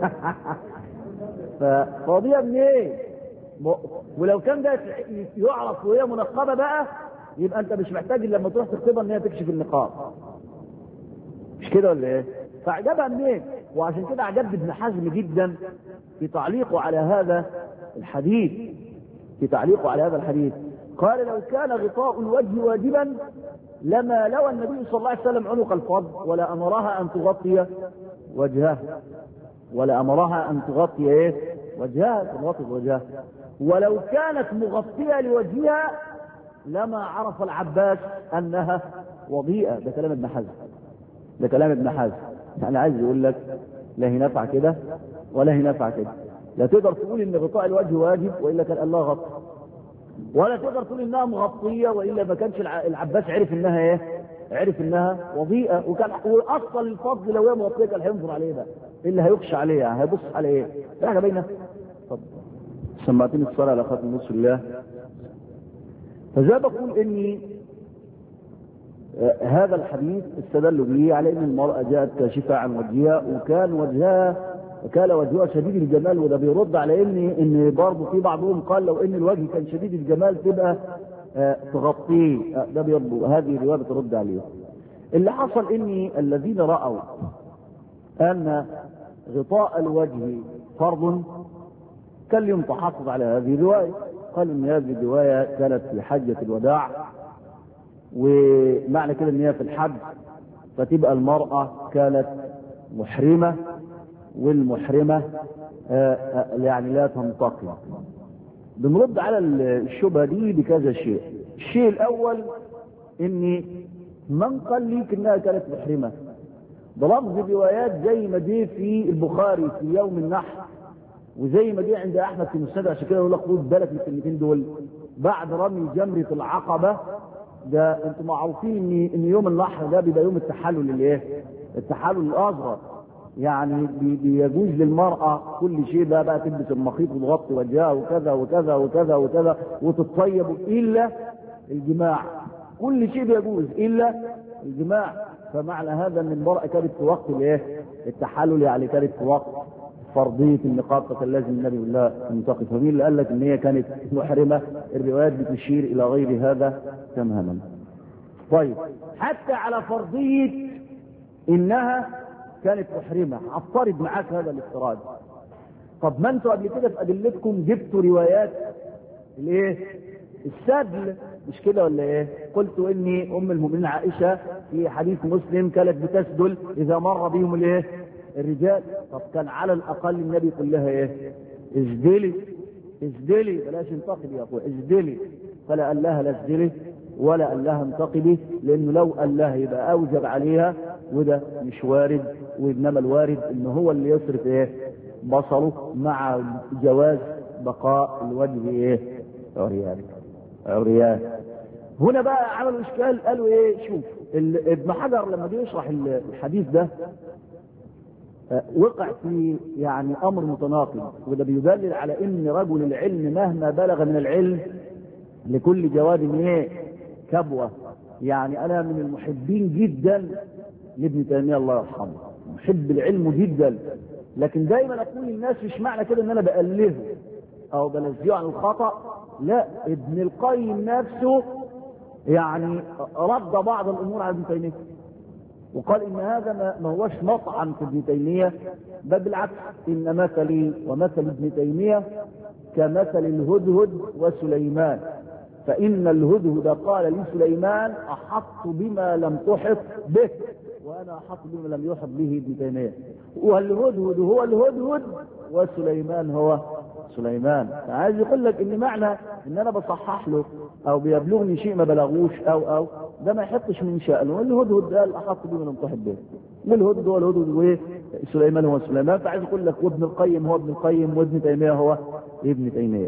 فوضيئه منين؟ ولو كان ده يعرف وهي منقبه بقى يبقى انت مش محتاج لما تروح تخطبها ان هي تكشف النقاب، مش كده ولا ايه؟ فاعجبها منين؟ وعشان كده اعجبت ابن حزم جدا في تعليقه على هذا الحديث، قال لو كان غطاء الوجه واجبا لما لوى النبي صلى الله عليه وسلم عنق الفضل ولا امرها ان تغطي وجهها، وجهها. ولو كانت مغطية لوجهها لما عرف العباس انها وضيئة. ده كلام ابن حزم. يعني عايز يقول لك لا هي نفع كده ولا هي نفع كده. لا تقدر تقول ان غطاء الوجه واجب والا كان الله غطى، ولا تقدر تقول انها مغطية والا ما كانش العباس عرف انها وضيئة. وكان اصلا الفضل لو هي مغطية كان هينظر عليه بقى، اللي هيخشى عليه يعني هيبص على ايه؟ في حاجه باينه؟ طب سمعتني الصلاه على خاتم رسول الله. فزي بقول اني هذا الحديث استدلوا به على ان المراه جاءت كاشفه عن وجهها، وكان وجهها شديد الجمال، وده بيرد على ان برضه في بعضهم قال لو ان الوجه كان شديد الجمال تبقى تغطيه، ده بيرد، هذه الروايه بترد عليه. اللي حصل ان الذين راوا ان غطاء الوجه فرض كان لهم تحفظ على هذه الروايه، قالوا ان هذه الروايه كانت في حجه الوداع، ومعنى كده ان هي في الحج، فتبقى المراه كانت محرمه، والمحرمه يعني لا تنتقل. بنرد على الشبهه دي بكذا شيء. الشيء الاول ان من قال ليك انها كانت محرمه؟ ده لفظ الروايات زي ما جه في البخاري في يوم النحر، وزي ما جه عند احمد في المسند، عشان كده يقول لك خد بالك من الكلمتين دول. بعد رمي جمره العقبه، ده انتم معروفين ان يوم النحر ده بيبقى يوم التحلل الايه؟ التحلل الاصغر، يعني بيجوز للمراه كل شيء بقى تلبس المخيط وتغطي وجهها وكذا وكذا وكذا وكذا وتتطيب الا الجماع، كل شيء بيجوز الا الجماع. فمعنى هذا ان المراه كانت في وقت الايه؟ التحلل، يعني كانت في وقت فرضيه النقاب، فكان لازم النبي يقول لها انتقي. فمين اللي قال لك ان هي كانت محرمه؟ الروايات بتشير الى غير هذا تماما. طيب حتى على فرضيه انها كانت محرمه، افترض معاك هذا الافتراض. طب ما انتوا قبل كده في ادلتكم جبتوا روايات الايه؟ السدل، مش كده ولا ايه؟ قلت اني ام المؤمنين عائشه في حديث مسلم كانت بتسدل اذا مر بهم الايه؟ الرجال. طب كان على الاقل النبي يقول لها ايه؟ اسدلي، بلاش انتقدي يا اخويا، اسدلي. فلا قال لها لا اسدلي ولا قال لها انتقدي، لانه لو قال لها يبقى اوجب عليها، وده مش وارد. وانما الوارد ان هو اللي يصرف ايه؟ بصره، مع جواز بقاء الوجه ايه؟ عريان. هنا بقى عملوا اشكال، قالوا ايه؟ شوف ابن حجر لما جه يشرح الحديث ده وقع في يعني امر متناقض، وده بيدلل على ان رجل العلم مهما بلغ من العلم لكل جواد ايه؟ كبوه. يعني انا من المحبين جدا لابن تيميه الله يرحمه، محب العلم جدا، لكن دايما اقول للناس مش معنى كده ان انا بألهه او بنزيه عن الخطأ، لا، ابن القيم نفسه يعني رد بعض الامور على ابن تيميه، وقال ان هذا ما هوش مطعن في ابن تيميه، بل بالعكس، ان مثلي ومثل ابن تيميه كمثل الهدهد وسليمان، فان الهدهد قال لسليمان احط بما لم تحط به، وانا احط بما لم يحط به ابن تيميه، والهدهد هو الهدهد وسليمان هو سليمان. عايز يقول لك ان معنى ان انا بصحح له او بيبلغني شيء ما بلغوش او ده ما يحطش من شأنه. الهدهد قال احط بما لم تحط به، والهدهد هو الهدهد وسليمان هو سليمان. فعايز يقول لك وابن القيم هو ابن القيم، وابن تيميه هو ابن تيميه.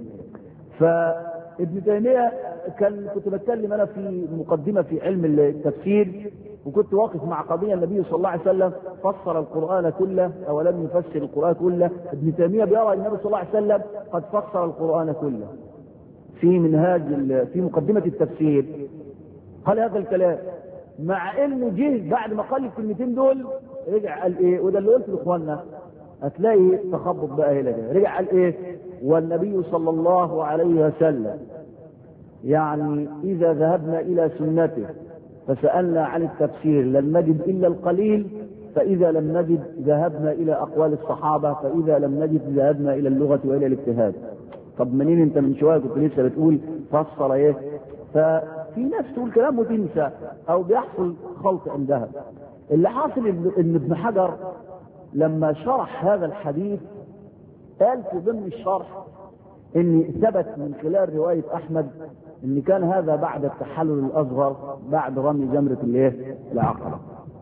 فابن تيميه كنت بتكلم انا في مقدمه في علم التفسير، وكنت واقف مع قضيه النبي صلى الله عليه وسلم فسر القران كله او لم يفسر القران كله. ابن تيميه بيرى النبي صلى الله عليه وسلم قد فسر القران كله في منهاج في مقدمه التفسير، قال هذا الكلام، مع انه جه بعد ما قال الكلمتين دول رجع قال ايه؟ وده اللي قلت لاخواننا، هتلاقي تخبط بقى هنا ده. رجع قال ايه؟ والنبي صلى الله عليه وسلم يعني اذا ذهبنا الى سنته فسألنا عن التفسير لم نجد الا القليل، فاذا لم نجد ذهبنا الى اقوال الصحابة، فاذا لم نجد ذهبنا الى اللغة والى الاجتهاد. طب منين انت من شوية كنت لسه بتقول فسر ايه؟ ففي ناس تقول كلام وتنسى او بيحصل خلط عندها. اللي حاصل ان ابن حجر لما شرح هذا الحديث قال في ضمن الشرح ان ثبت من خلال رواية احمد ان كان هذا بعد التحلل الاصغر، بعد رمي جمرة الايه؟ العقبة.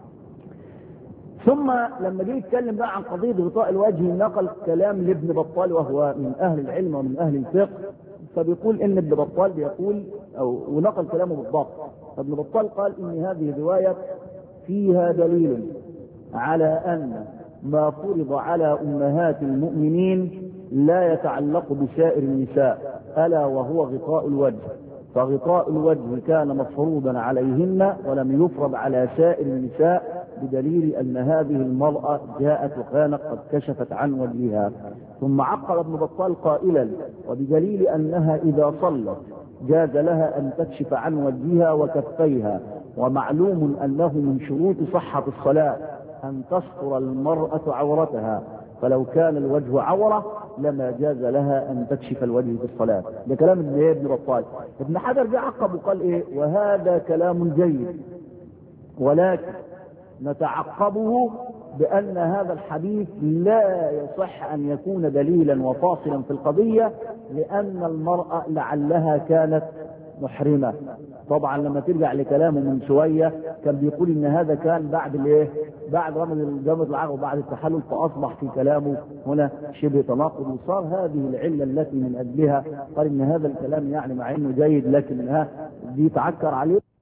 ثم لما جه يتكلم بقى عن قضية غطاء الوجه نقل كلام لابن بطال وهو من اهل العلم ومن اهل الفقه، فبيقول ان ابن بطال بيقول ونقل كلامه بالضبط. ابن بطال قال ان هذه الرواية فيها دليل على ان ما فرض على أمهات المؤمنين لا يتعلق بسائر النساء، ألا وهو غطاء الوجه. فغطاء الوجه كان مفروضا عليهن ولم يفرض على سائر النساء، بدليل أن هذه المرأة جاءت وكانت قد كشفت عن وجهها. ثم عقب ابن بطال قائلا: وبدليل أنها إذا صلت جاز لها أن تكشف عن وجهها وكفيها، ومعلوم أنه من شروط صحة الصلاة أن تستر المرأة عورتها، فلو كان الوجه عورة لما جاز لها أن تكشف الوجه في الصلاة. ده كلام ابن بطال. ابن حجر جاء عقب وقال إيه؟ وهذا كلام جيد، ولكن نتعقبه بأن هذا الحديث لا يصح أن يكون دليلا وفاصلا في القضية، لأن المرأة لعلها كانت محرمة. طبعا لما ترجع لكلامه من شوية كان بيقول ان هذا كان بعد الايه؟ بعد رمل جمرة العقبة وبعد التحلل، فاصبح في كلامه هنا شبه تناقض، وصار هذه العلة التي من اجلها قال ان هذا الكلام يعني مع انه جيد لكنها دي تعكر عليه.